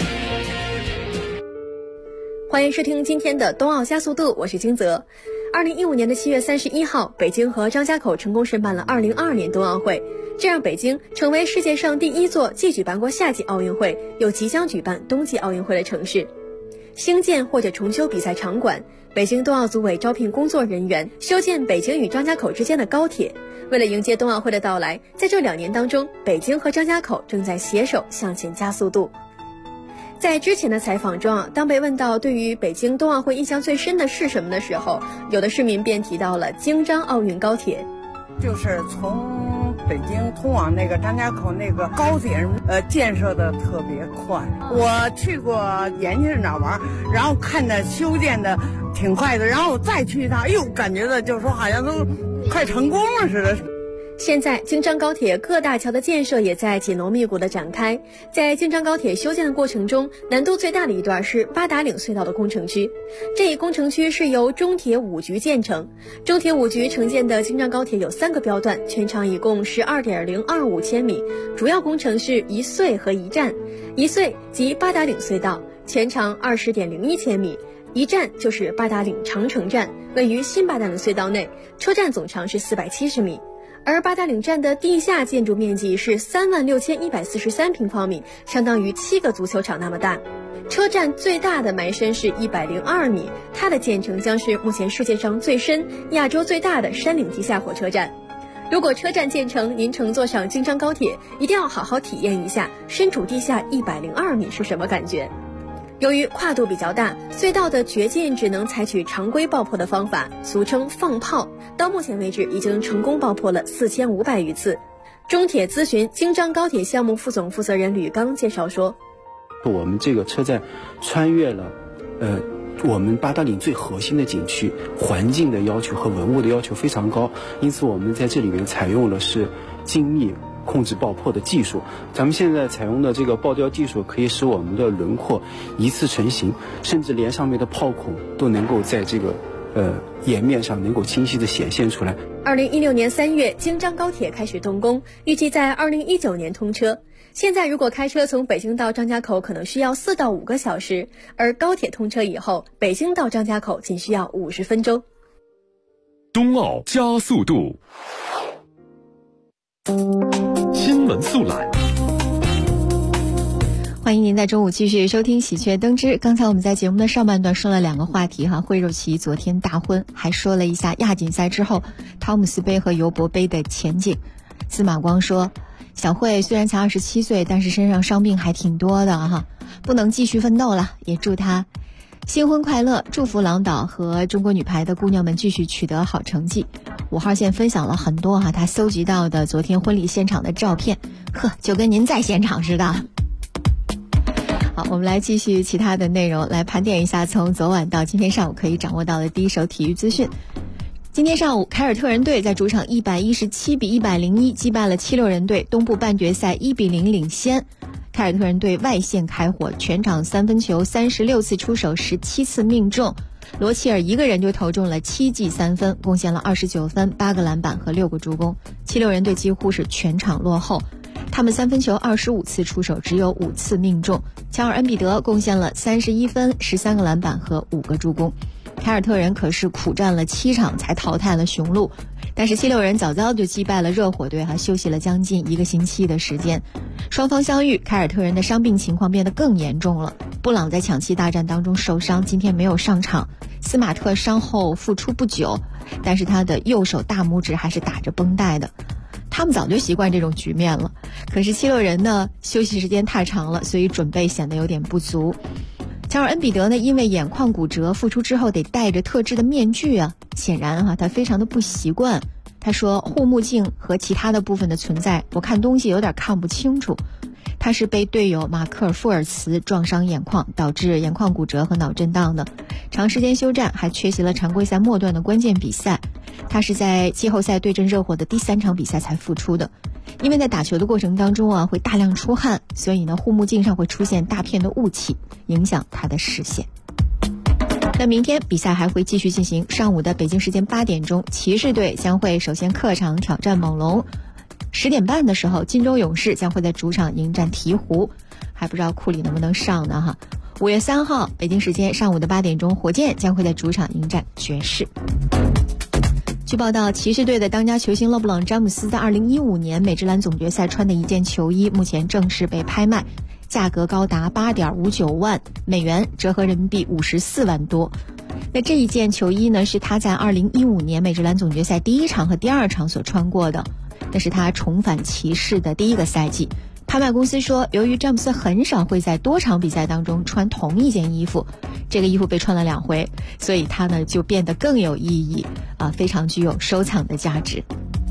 欢迎收听今天的冬奥加速度，我是金泽。2015年的7月31号，北京和张家口成功申办了2022年冬奥会，这让北京成为世界上第一座既举办过夏季奥运会，又即将举办冬季奥运会的城市。兴建或者重修比赛场馆，北京冬奥组委招聘工作人员，修建北京与张家口之间的高铁。为了迎接冬奥会的到来，在这2年当中，北京和张家口正在携手向前加速度。在之前的采访中，当被问到对于北京冬奥会印象最深的是什么的时候，有的市民便提到了京张奥运高铁。 就是从北京通往那个张家口那个高铁，建设的特别快。我去过延庆那玩，然后看着修建的挺快的，然后我再去一趟，哎呦，感觉的就是说好像都快成功了似的。 现在京张高铁各大桥的建设也在紧锣密鼓的展开。在京张高铁修建的过程中，难度最大的一段是八达岭隧道的工程区。这一工程区是由中铁5局建成。中铁5局承建的京张高铁有3个标段，全长一共12.025千米，主要工程是一隧和一站。一隧即八达岭隧道，全长20.01千米。一站就是八达岭长城站，位于新八达岭隧道内，车站总长是470米。而八达岭站的地下建筑面积是36143平方米，相当于7个足球场那么大。车站最大的埋深是102米，它的建成将是目前世界上最深、亚洲最大的山岭地下火车站。如果车站建成，您乘坐上京张高铁，一定要好好体验一下身处地下102米是什么感觉。由于跨度比较大，隧道的掘进只能采取常规爆破的方法，俗称放炮。到目前为止，已经成功爆破了4500余次。中铁咨询京张高铁项目副总负责人吕刚介绍说， 我们这个车站穿越了我们八达岭最核心的景区，环境的要求和文物的要求非常高，因此我们在这里面采用的是精密控制爆破的技术。咱们现在采用的这个爆雕技术可以使我们的轮廓一次成型，甚至连上面的炮孔都能够在这个颜面上能够清晰地显现出来。 2016年3月，京张高铁开始动工，预计在2019年通车。现在如果开车从北京到张家口可能需要4到5个小时，而高铁通车以后，北京到张家口仅需要50分钟。 冬奥加速度，新闻速览。 欢迎您在中午继续收听喜鹊登之。刚才我们在节目的上半段说了2个话题哈，惠肉奇昨天大婚，还说了一下亚锦赛之后汤姆斯杯和尤伯杯的前景。司马光说，小慧虽然才27岁，但是身上伤病还挺多的哈，不能继续奋斗了，也祝她新婚快乐，祝福郎导和中国女排的姑娘们继续取得好成绩。5号线分享了很多哈，他搜集到的昨天婚礼现场的照片，就跟您在现场似的。好，我们来继续其他的内容，来盘点一下从昨晚到今天上午可以掌握到的第一手体育资讯。今天上午，凯尔特人队在主场117比101击败了76人队，东部半决赛1比0领先。凯尔特人队外线开火，全场3分球36次出手，17次命中。罗齐尔一个人就投中了7记3分，贡献了29分、8个篮板和6个助攻。76人队几乎是全场落后，他们3分球25次出手，只有5次命中。乔尔恩比德贡献了31分、13个篮板和5个助攻。凯尔特人可是苦战了7场才淘汰了雄鹿，但是76人早早就击败了热火队，还休息了将近1个星期的时间。双方相遇，凯尔特人的伤病情况变得更严重了。布朗在抢七大战当中受伤，今天没有上场。斯马特伤后复出不久，但是他的右手大拇指还是打着绷带的。他们早就习惯这种局面了，可是76人呢，休息时间太长了，所以准备显得有点不足。乔尔恩比德呢，因为眼眶骨折，复出之后得戴着特制的面具啊，显然他非常的不习惯。他说护目镜和其他的部分的存在，我看东西有点看不清楚。他是被队友马克尔富尔茨撞伤眼眶，导致眼眶骨折和脑震荡的，长时间休战，还缺席了常规赛末段的关键比赛。他是在季后赛对阵热火的第3场比赛才复出的。因为在打球的过程当中会大量出汗，所以呢护目镜上会出现大片的雾气，影响他的视线。那明天比赛还会继续进行，上午的北京时间8点钟，骑士队将会首先客场挑战猛龙。10点半的时候，金州勇士将会在主场迎战鹈鹕，还不知道库里能不能上呢哈。5月3号，北京时间上午的8点钟，火箭将会在主场迎战爵士。据报道，骑士队的当家球星勒布朗·詹姆斯在2015年美职篮总决赛穿的一件球衣，目前正式被拍卖，价格高达8.59万美元，折合人民币54万多。那这一件球衣呢，是他在2015年美职篮总决赛第1场和第2场所穿过的，那是他重返骑士的第1个赛季。拍卖公司说，由于詹姆斯很少会在多场比赛当中穿同一件衣服，这个衣服被穿了2回，所以它呢就变得更有意义非常具有收藏的价值。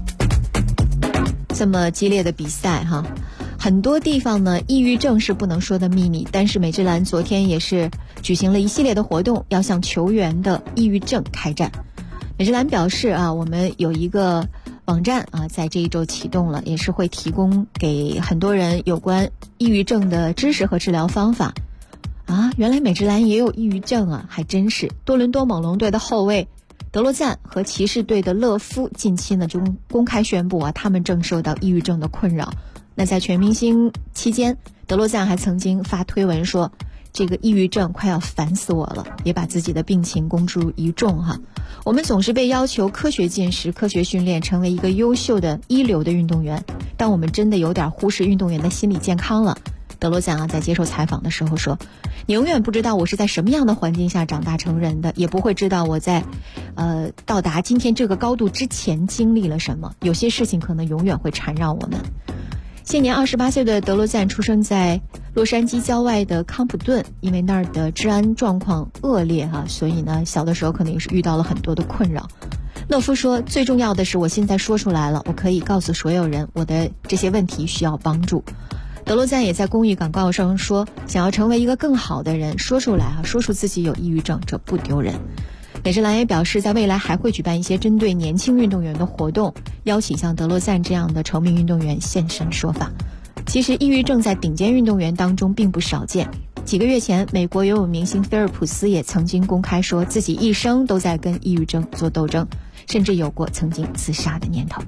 这么激烈的比赛很多地方呢抑郁症是不能说的秘密，但是美职篮昨天也是举行了一系列的活动，要向球员的抑郁症开战。美职篮表示我们有一个网站在这一周启动了，也是会提供给很多人有关抑郁症的知识和治疗方法原来美职篮也有抑郁症还真是。多伦多猛龙队的后卫德罗赞和骑士队的勒夫近期呢就公开宣布他们正受到抑郁症的困扰。那在全明星期间，德罗赞还曾经发推文说，这个抑郁症快要烦死我了，也把自己的病情公诸于众我们总是被要求科学进食、科学训练，成为一个优秀的一流的运动员，但我们真的有点忽视运动员的心理健康了。德罗赞在接受采访的时候说，你永远不知道我是在什么样的环境下长大成人的，也不会知道我在到达今天这个高度之前经历了什么，有些事情可能永远会缠绕我们。现年28岁的德罗赞出生在洛杉矶郊外的康普顿，因为那儿的治安状况恶劣所以呢小的时候可能也是遇到了很多的困扰。勒夫说，最重要的是我现在说出来了，我可以告诉所有人我的这些问题需要帮助。德罗赞也在公益广告上说，想要成为一个更好的人，说出来说出自己有抑郁症，这不丢人。 美职篮也表示，在未来还会举办一些针对年轻运动员的活动，邀请像德罗赞这样的成名运动员现身说法。其实抑郁症在顶尖运动员当中并不少见。几个月前，美国游泳明星菲尔普斯也曾经公开说自己一生都在跟抑郁症做斗争，甚至有过曾经自杀的念头。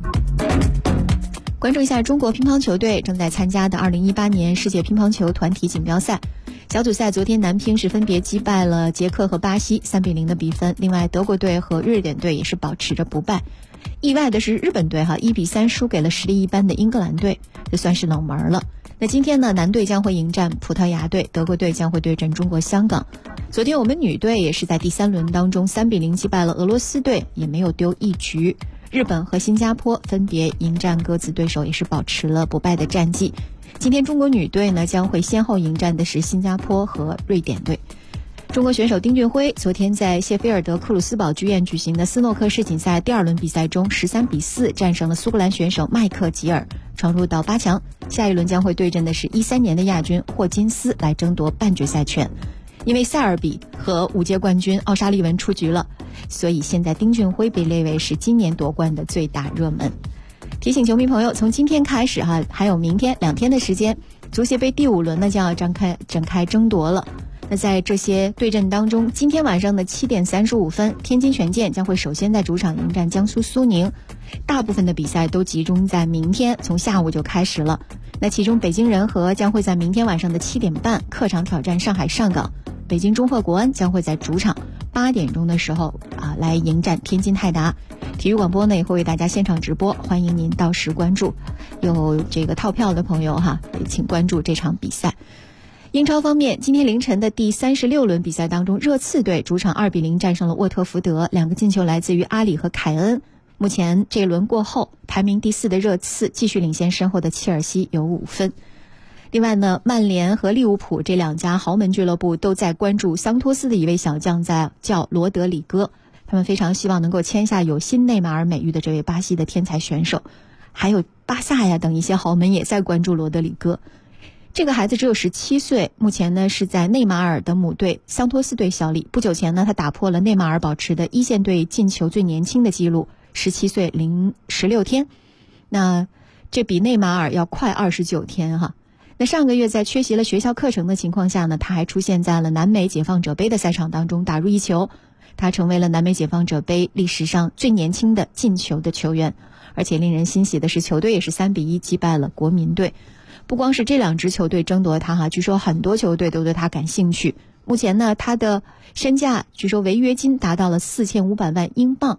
关注一下中国乒乓球队正在参加的2018年世界乒乓球团体锦标赛。小组赛昨天男乒是分别击败了捷克和巴西3-0的比分，另外德国队和瑞典队也是保持着不败。意外的是日本队1-3输给了实力一般的英格兰队，这算是冷门了。那今天呢，男队将会迎战葡萄牙队，德国队将会对阵中国香港。昨天我们女队也是在第3轮当中3-0击败了俄罗斯队，也没有丢一局。日本和新加坡分别迎战各自对手，也是保持了不败的战绩。今天中国女队呢将会先后迎战的是新加坡和瑞典队。中国选手丁俊晖昨天在谢菲尔德克鲁斯堡剧院举行的斯诺克世锦赛第2轮比赛中13-4战胜了苏格兰选手麦克吉尔，闯入到8强。下一轮将会对阵的是13年的亚军霍金斯来争夺半决赛权。因为塞尔比和5届冠军奥沙利文出局了，所以现在丁俊晖被列为是今年夺冠的最大热门。提醒球迷朋友，从今天开始还有明天2天的时间，足协杯第5轮呢将要展开争夺了。那在这些对阵当中，今天晚上的7点35分，天津权健将会首先在主场迎战江苏苏宁。大部分的比赛都集中在明天，从下午就开始了。那其中北京人和将会在明天晚上的7点半客场挑战上海上港，北京中赫国安将会在主场8点钟的时候来迎战天津泰达。体育广播呢也会为大家现场直播，欢迎您到时关注。有这个套票的朋友也请关注这场比赛。英超方面，今天凌晨的第36轮比赛当中，热刺队主场2-0战胜了沃特福德，2个进球来自于阿里和凯恩。目前这轮过后，排名第4的热刺继续领先身后的切尔西有5分。另外呢，曼联和利物浦这2家豪门俱乐部都在关注桑托斯的一位小将叫罗德里戈，他们非常希望能够签下有新内马尔美誉的这位巴西的天才选手。还有巴萨等一些豪门也在关注罗德里戈。这个孩子只有17岁，目前呢是在内马尔的母队桑托斯队效力。不久前呢，他打破了内马尔保持的一线队进球最年轻的记录，17岁零16天。那这比内马尔要快29天那上个月在缺席了学校课程的情况下呢，他还出现在了南美解放者杯的赛场当中，打入1球，他成为了南美解放者杯历史上最年轻的进球的球员。而且令人欣喜的是，球队也是3-1击败了国民队。不光是这2支球队争夺他据说很多球队都对他感兴趣。目前呢，他的身价据说违约金达到了4500万英镑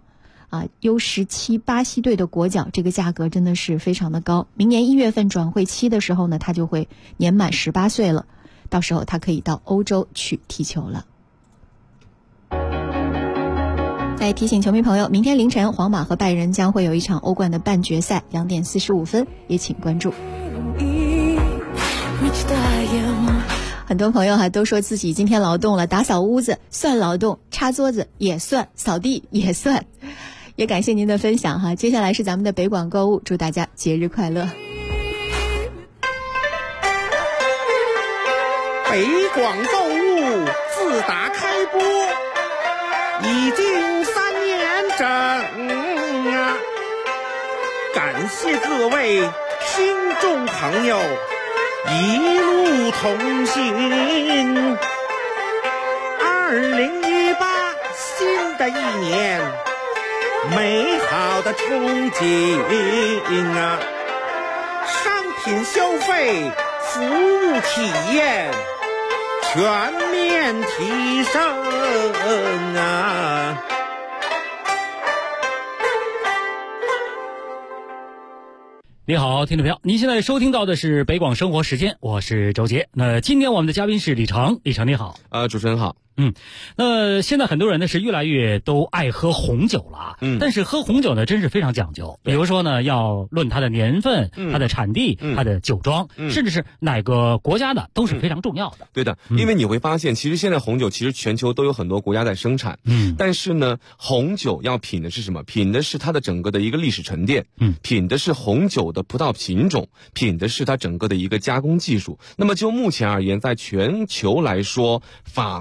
U17巴西队的国脚，这个价格真的是非常的高。明年1月份转会期的时候呢，他就会年满18岁了，到时候他可以到欧洲去踢球了。再提醒球迷朋友，明天凌晨皇马和拜仁将会有一场欧冠的半决赛，2点45分，也请关注。很多朋友都说自己今天劳动了，打扫屋子算劳动，擦桌子也算，扫地也算。也感谢您的分享接下来是咱们的北广购物，祝大家节日快乐。 北广购物自打开播已经3年整感谢各位听众朋友一路同行。2018新的一年，美好的憧憬商品消费、服务体验全面提升你好，听众朋友，您现在收听到的是北广生活时间，我是周杰。那今天我们的嘉宾是李成，李成你好。 主持人好。 那现在很多人呢是越来越都爱喝红酒了但是喝红酒呢真是非常讲究，比如说呢要论它的年份、它的产地、它的酒庄，甚至是哪个国家的都是非常重要的。 对的，因为你会发现其实现在红酒其实全球都有很多国家在生产但是呢红酒要品的是什么？品的是它的整个的一个历史沉淀品的是红酒的葡萄品种，品的是它整个的一个加工技术。那么就目前而言，在全球来说，法国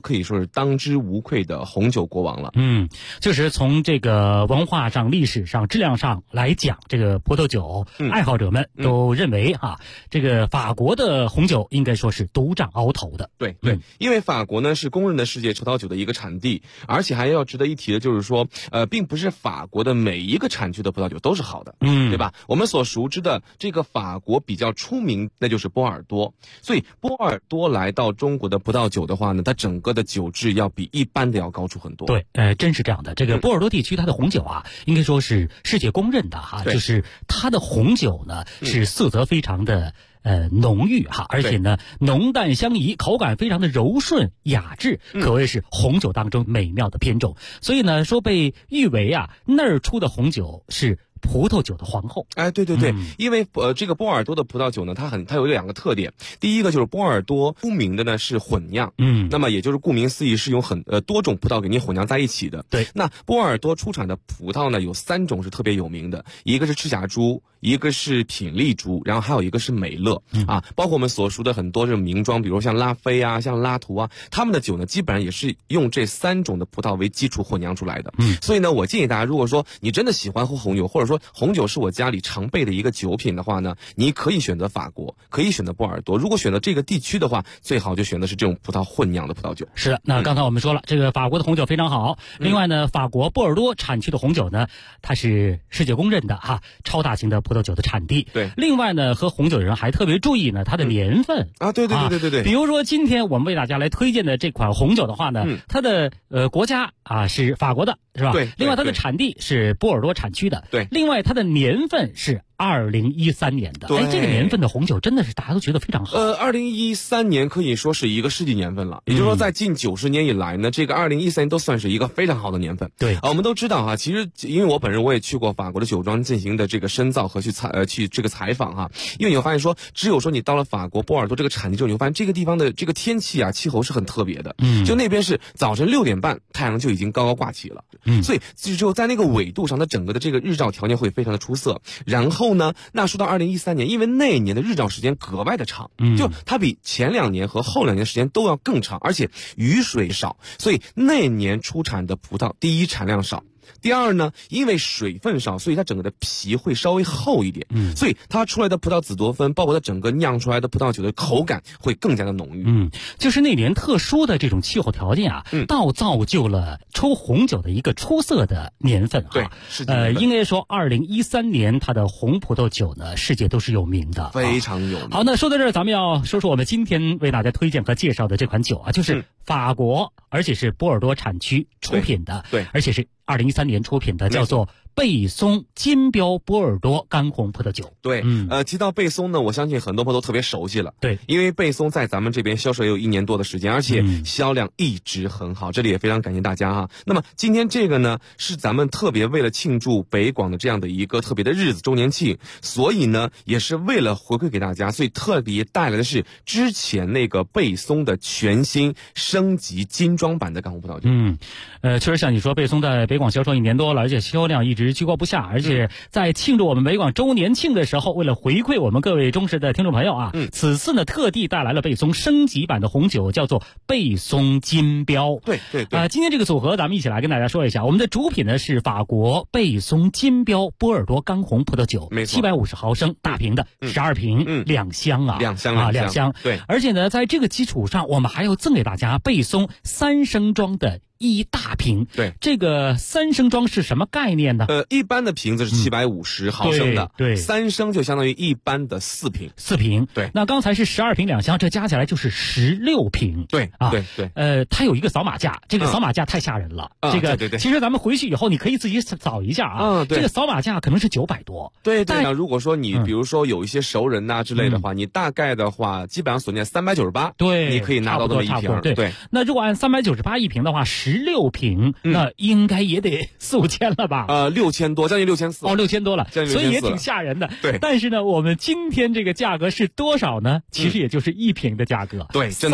可以说是当之无愧的红酒国王了。 就是从这个文化上、历史上、质量上来讲，这个葡萄酒爱好者们都认为这个法国的红酒应该说是独占鳌头的。 对，因为法国呢是公认的世界葡萄酒的一个产地，而且还要值得一提的就是说，并不是法国的每一个产区的葡萄酒都是好的，对吧？我们所熟知的这个法国比较出名，那就是波尔多。所以波尔多来到中国的葡萄酒的话呢，它整个的酒质要比一般的要高出很多。 对，真是这样的。这个波尔多地区它的红酒应该说是世界公认的就是它的红酒呢是色泽非常的浓郁而且呢浓淡相宜，口感非常的柔顺雅致，可谓是红酒当中美妙的品种。所以呢说被誉为那儿出的红酒是葡萄酒的皇后。 对，因为这个波尔多的葡萄酒呢，它有2个特点。第一个就是波尔多出名的呢是混酿，那么也就是顾名思义是用多种葡萄给你混酿在一起的。 对， 那波尔多出产的葡萄呢有3种是特别有名的，一个是赤霞珠，一个是品丽珠，然后还有一个是美乐包括我们所熟的很多这种名庄，比如像拉菲像拉图他们的酒呢基本上也是用这3种的葡萄为基础混酿出来的。所以呢我建议大家，如果说你真的喜欢喝红酒，或者说红酒是我家里常备的一个酒品的话呢，你可以选择法国，可以选择波尔多。如果选择这个地区的话，最好就选的是这种葡萄混酿的葡萄酒。 是的，那刚才我们说了，这个法国的红酒非常好。另外呢，法国波尔多产区的红酒呢，它是世界公认的超大型的葡萄酒的产地。 对。 另外呢，喝红酒的人还特别注意呢它的年份对。 比如说今天我们为大家来推荐的这款红酒的话呢，它的国家是法国的，是吧？ 对。 另外它的产地是波尔多产区的。 对。 另外它的年份是2013年的。这个年份的红酒真的是大家都觉得非常好。 2013年可以说是一个世纪年份了，也就是说在近90年以来呢，这个2013年都算是一个非常好的年份。 对， 我们都知道其实因为我本人我也去过法国的酒庄进行的这个深造和去这个采访因为你会发现说，只有说你到了法国波尔多这个产地之后，你会发现这个地方的这个天气气候是很特别的。就那边是早晨6点半太阳就已经高高挂起了。所以只有在那个纬度上，它整个的这个日照条件会非常的出色。然后呢，那说到2013年，因为那一年的日照时间格外的长，就它比前2年和后2年的时间都要更长，而且雨水少，所以那年出产的葡萄，第一产量少。第二呢，因为水分少，所以它整个的皮会稍微厚一点，所以它出来的葡萄籽多酚，包括它整个酿出来的葡萄酒的口感会更加的浓郁。 就是那年特殊的这种气候条件造就了抽红酒的一个出色的年份。 对，是应该说2013年它的红葡萄酒呢，世界都是有名的， 非常有名。 好，那说到这儿，咱们要说说我们今天为大家推荐和介绍的这款酒就是法国，而且是波尔多产区出品的， 对， 而且是2013年出品的，叫做贝松金标波尔多干红葡萄酒。 对，提到贝松呢，我相信很多朋友都特别熟悉了。 对， 因为贝松在咱们这边销售也有1年多的时间，而且销量一直很好，这里也非常感谢大家那么今天这个呢，是咱们特别为了庆祝北广的这样的一个特别的日子周年庆，所以呢，也是为了回馈给大家，所以特别带来的是之前那个贝松的全新升级精装版的干红葡萄酒。 确实像你说，贝松在北广销售1年多了，而且销量一直居高不下，而且在庆祝我们北广周年庆的时候，为了回馈我们各位忠实的听众朋友此次呢特地带来了贝松升级版的红酒，叫做贝松金标。 对， 今天这个组合咱们一起来跟大家说一下，我们的主品呢是法国贝松金标波尔多干红葡萄酒，750毫升大瓶的，12瓶，2箱 2箱。对， 而且呢，在这个基础上，我们还要赠给大家贝松3升装的1大瓶。 对， 这个3升装是什么概念呢？ 一般的瓶子是750毫升的， 对 ，3升就相当于一般的4瓶。对， 那刚才是12瓶2箱，这加起来就是16瓶。 对， 它有一个扫码架，这个扫码架太吓人了。这个对， 其实咱们回去以后你可以自己扫一下这个扫码架可能是900多。 对，那如果说你比如说有一些熟人之类的话，你大概的话基本上锁定398， 对， 你可以拿到这么一瓶。 对，那如果按398一瓶的话，16瓶，那应该也得4、5千了吧 ？6000多，将近6400。 哦，6000多了，所以也挺吓人的。 对， 但是呢，我们今天这个价格是多少呢？其实也就是1瓶的价格。 对，真的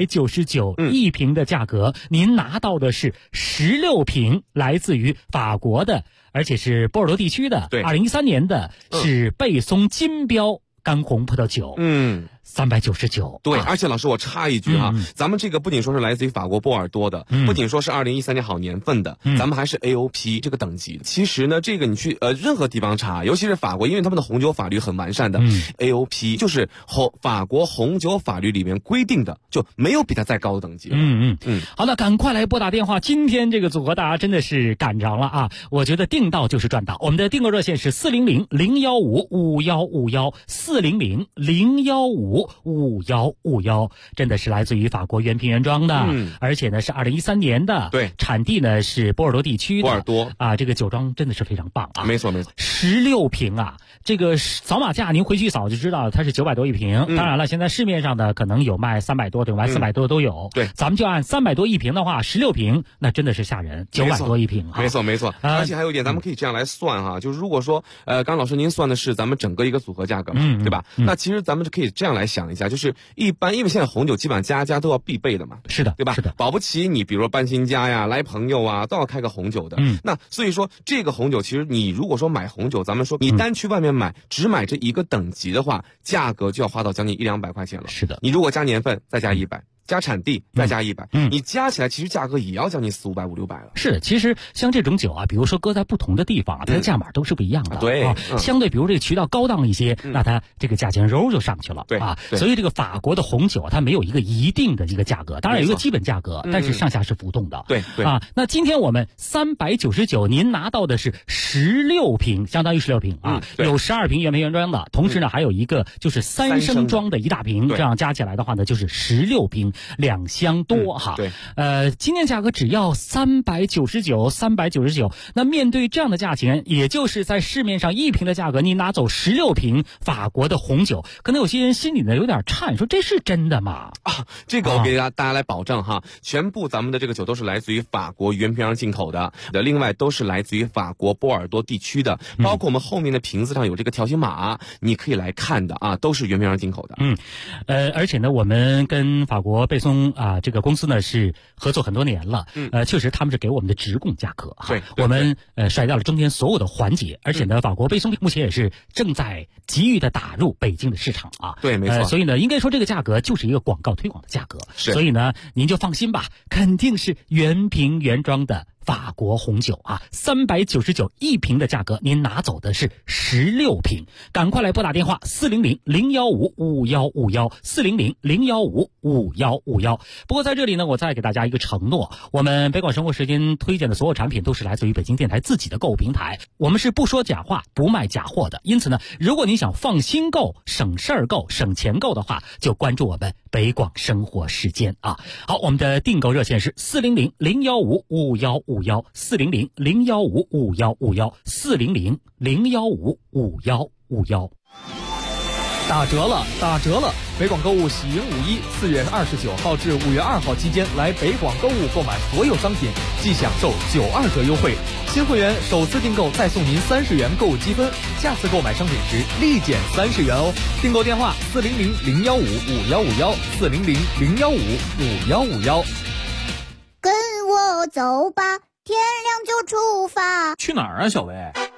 399一瓶的价格，您拿到的是16瓶，来自于法国的，而且是波尔多地区的。 对， 2013年的，是贝松金标干红葡萄酒。 399。 对，而且老师我插一句哈，咱们这个不仅说是来自于法国波尔多的，不仅说是2013年好年份的，咱们还是 AOP 这个等级。其实呢，这个你去任何地方查，尤其是法国，因为他们的红酒法律很完善的，AOP 就是法国红酒法律里面规定的，就没有比它再高的等级了。 好的，赶快来拨打电话，今天这个组合大家真的是赶上了啊！我觉得订到就是赚到。我们的订购热线是400-015-5151，400-015-5151，真的是来自于法国原瓶原装的，而且呢是2013年的， 对， 产地呢是波尔多地区的， 波尔多啊，这个酒庄真的是非常棒啊， 没错没错 ，16瓶啊，这个扫码价您回去一扫就知道，它是900多一瓶。当然了，现在市面上的可能有卖300多的，有卖400多都有。 对， 咱们就按300多一瓶的话，16瓶那真的是吓人，900多一瓶。 没错没错，而且还有一点，咱们可以这样来算哈，就是如果说刚老师您算的是咱们整个一个组合价格嘛，对吧？那其实咱们可以这样来想一下，就是一般因为现在红酒基本上家家都要必备的嘛， 是的， 对吧？ 是的， 保不齐你比如说搬新家呀，来朋友啊，都要开个红酒的。那所以说这个红酒，其实你如果说买红酒，咱们说你单去外面买，只买这一个等级的话，价格就要花到将近100-200块钱了。 是的， 你如果加年份再加100。加产地再加100，你加起来其实价格也要将近400-500、600了。 是，其实像这种酒啊，比如说搁在不同的地方啊，它的价码都是不一样的。 对， 相对比如这个渠道高档一些，那它这个价钱揉就上去了。 对啊，所以这个法国的红酒它没有一个一定的一个价格，当然有一个基本价格，但是上下是浮动的。 对对啊，那今天我们399，您拿到的是16瓶，相当于16瓶啊，有12瓶原瓶原装的，同时呢还有一个就是3升装的一大瓶，这样加起来的话呢就是16瓶2箱。多哈， 对， 今天价格只要399，那面对这样的价钱，也就是在市面上1瓶的价格，你拿走16瓶法国的红酒，可能有些人心里呢有点颤，说这是真的吗？ 啊，这个我给大家来保证哈，全部咱们的这个酒都是来自于法国原瓶进口的，另外都是来自于法国波尔多地区的，包括我们后面的瓶子上有这个条形码，你可以来看的啊，都是原瓶进口的。 而且呢，我们跟法国贝松啊这个公司呢是合作很多年了，确实他们是给我们的直供价格哈， 对， 我们甩掉了中间所有的环节，而且呢，法国贝松目前也是正在急于的打入北京的市场啊， 对，没错， 所以呢，应该说这个价格就是一个广告推广的价格， 是， 所以呢，您就放心吧，肯定是原瓶原装的法国红酒啊，399一瓶的价格，您拿走的是16瓶，赶快来拨打电话400-015-5151，400-015-5151。不过在这里呢，我再给大家一个承诺，我们北广生活时间推荐的所有产品都是来自于北京电台自己的购物平台，我们是不说假话、不卖假货的。因此呢，如果你想放心购、省事儿购、省钱购的话，就关注我们北广生活时间啊。好，我们的订购热线是400-015-5151，400-015-5151，400-015-5151。 打折了，打折了！北广购物喜迎5·1，4月29号至5月2号期间来北广购物购买所有商品，即享受92折优惠。新会员首次订购再送您30元购物积分，下次购买商品时立减30元哦。订购电话400-015-5151，400-015-5151。 跟我走吧，天亮就出发。 去哪儿啊，小薇？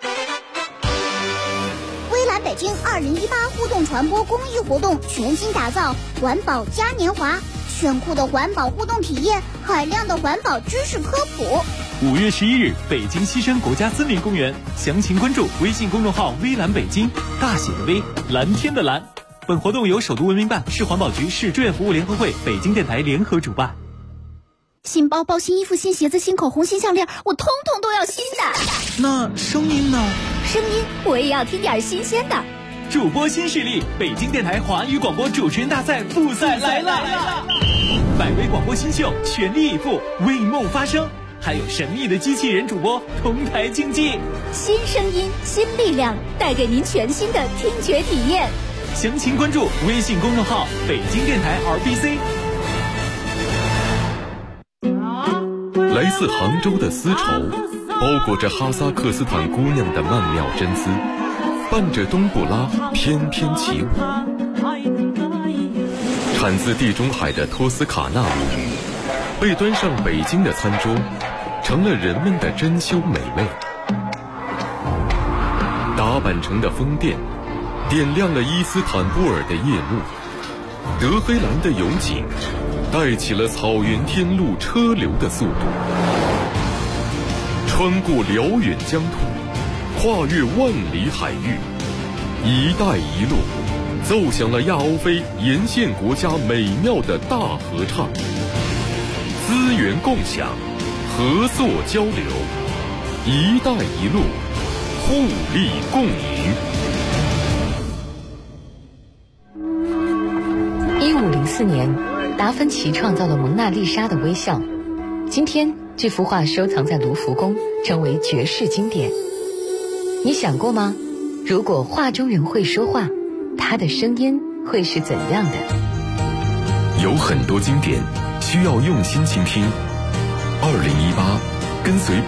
微蓝北京2018互动传播公益活动全新打造环保嘉年华，炫酷的环保互动体验，海量的环保知识科普。 5月11日，北京西山国家森林公园，详情关注微信公众号微蓝北京，大写的微，蓝天的蓝。本活动由首都文明办、市环保局、市志愿服务联合会、北京电台联合主办。 新包包、新衣服、新鞋子、新口红、新项链，我通通都要新的。 那声音呢？ 声音我也要听点新鲜的。 主播新势力，北京电台华语广播主持人大赛复赛来了！百位广播新秀全力以赴，为梦发声，还有神秘的机器人主播同台竞技。 新声音，新力量，带给您全新的听觉体验。 详情关注微信公众号北京电台 RBC。 来自杭州的丝绸，包裹着哈萨克斯坦姑娘的曼妙真姿，伴着冬不拉翩翩起舞。产自地中海的托斯卡纳米，被端上北京的餐桌，成了人们的珍馐美味。打扮成的风电，点亮了伊斯坦布尔的夜幕， 德黑兰的勇景带起了草原天路车流的速度，穿过辽远疆土，跨越万里海域，一带一路奏响了亚欧非沿线国家美妙的大合唱。资源共享，合作交流，一带一路，互利共赢。 1504年，达芬奇创造了蒙娜丽莎的微笑。今天，这幅画收藏在卢浮宫，成为绝世经典。你想过吗？如果画中人会说话，他的声音会是怎样的？ 有很多经典需要用心倾听。2018，跟随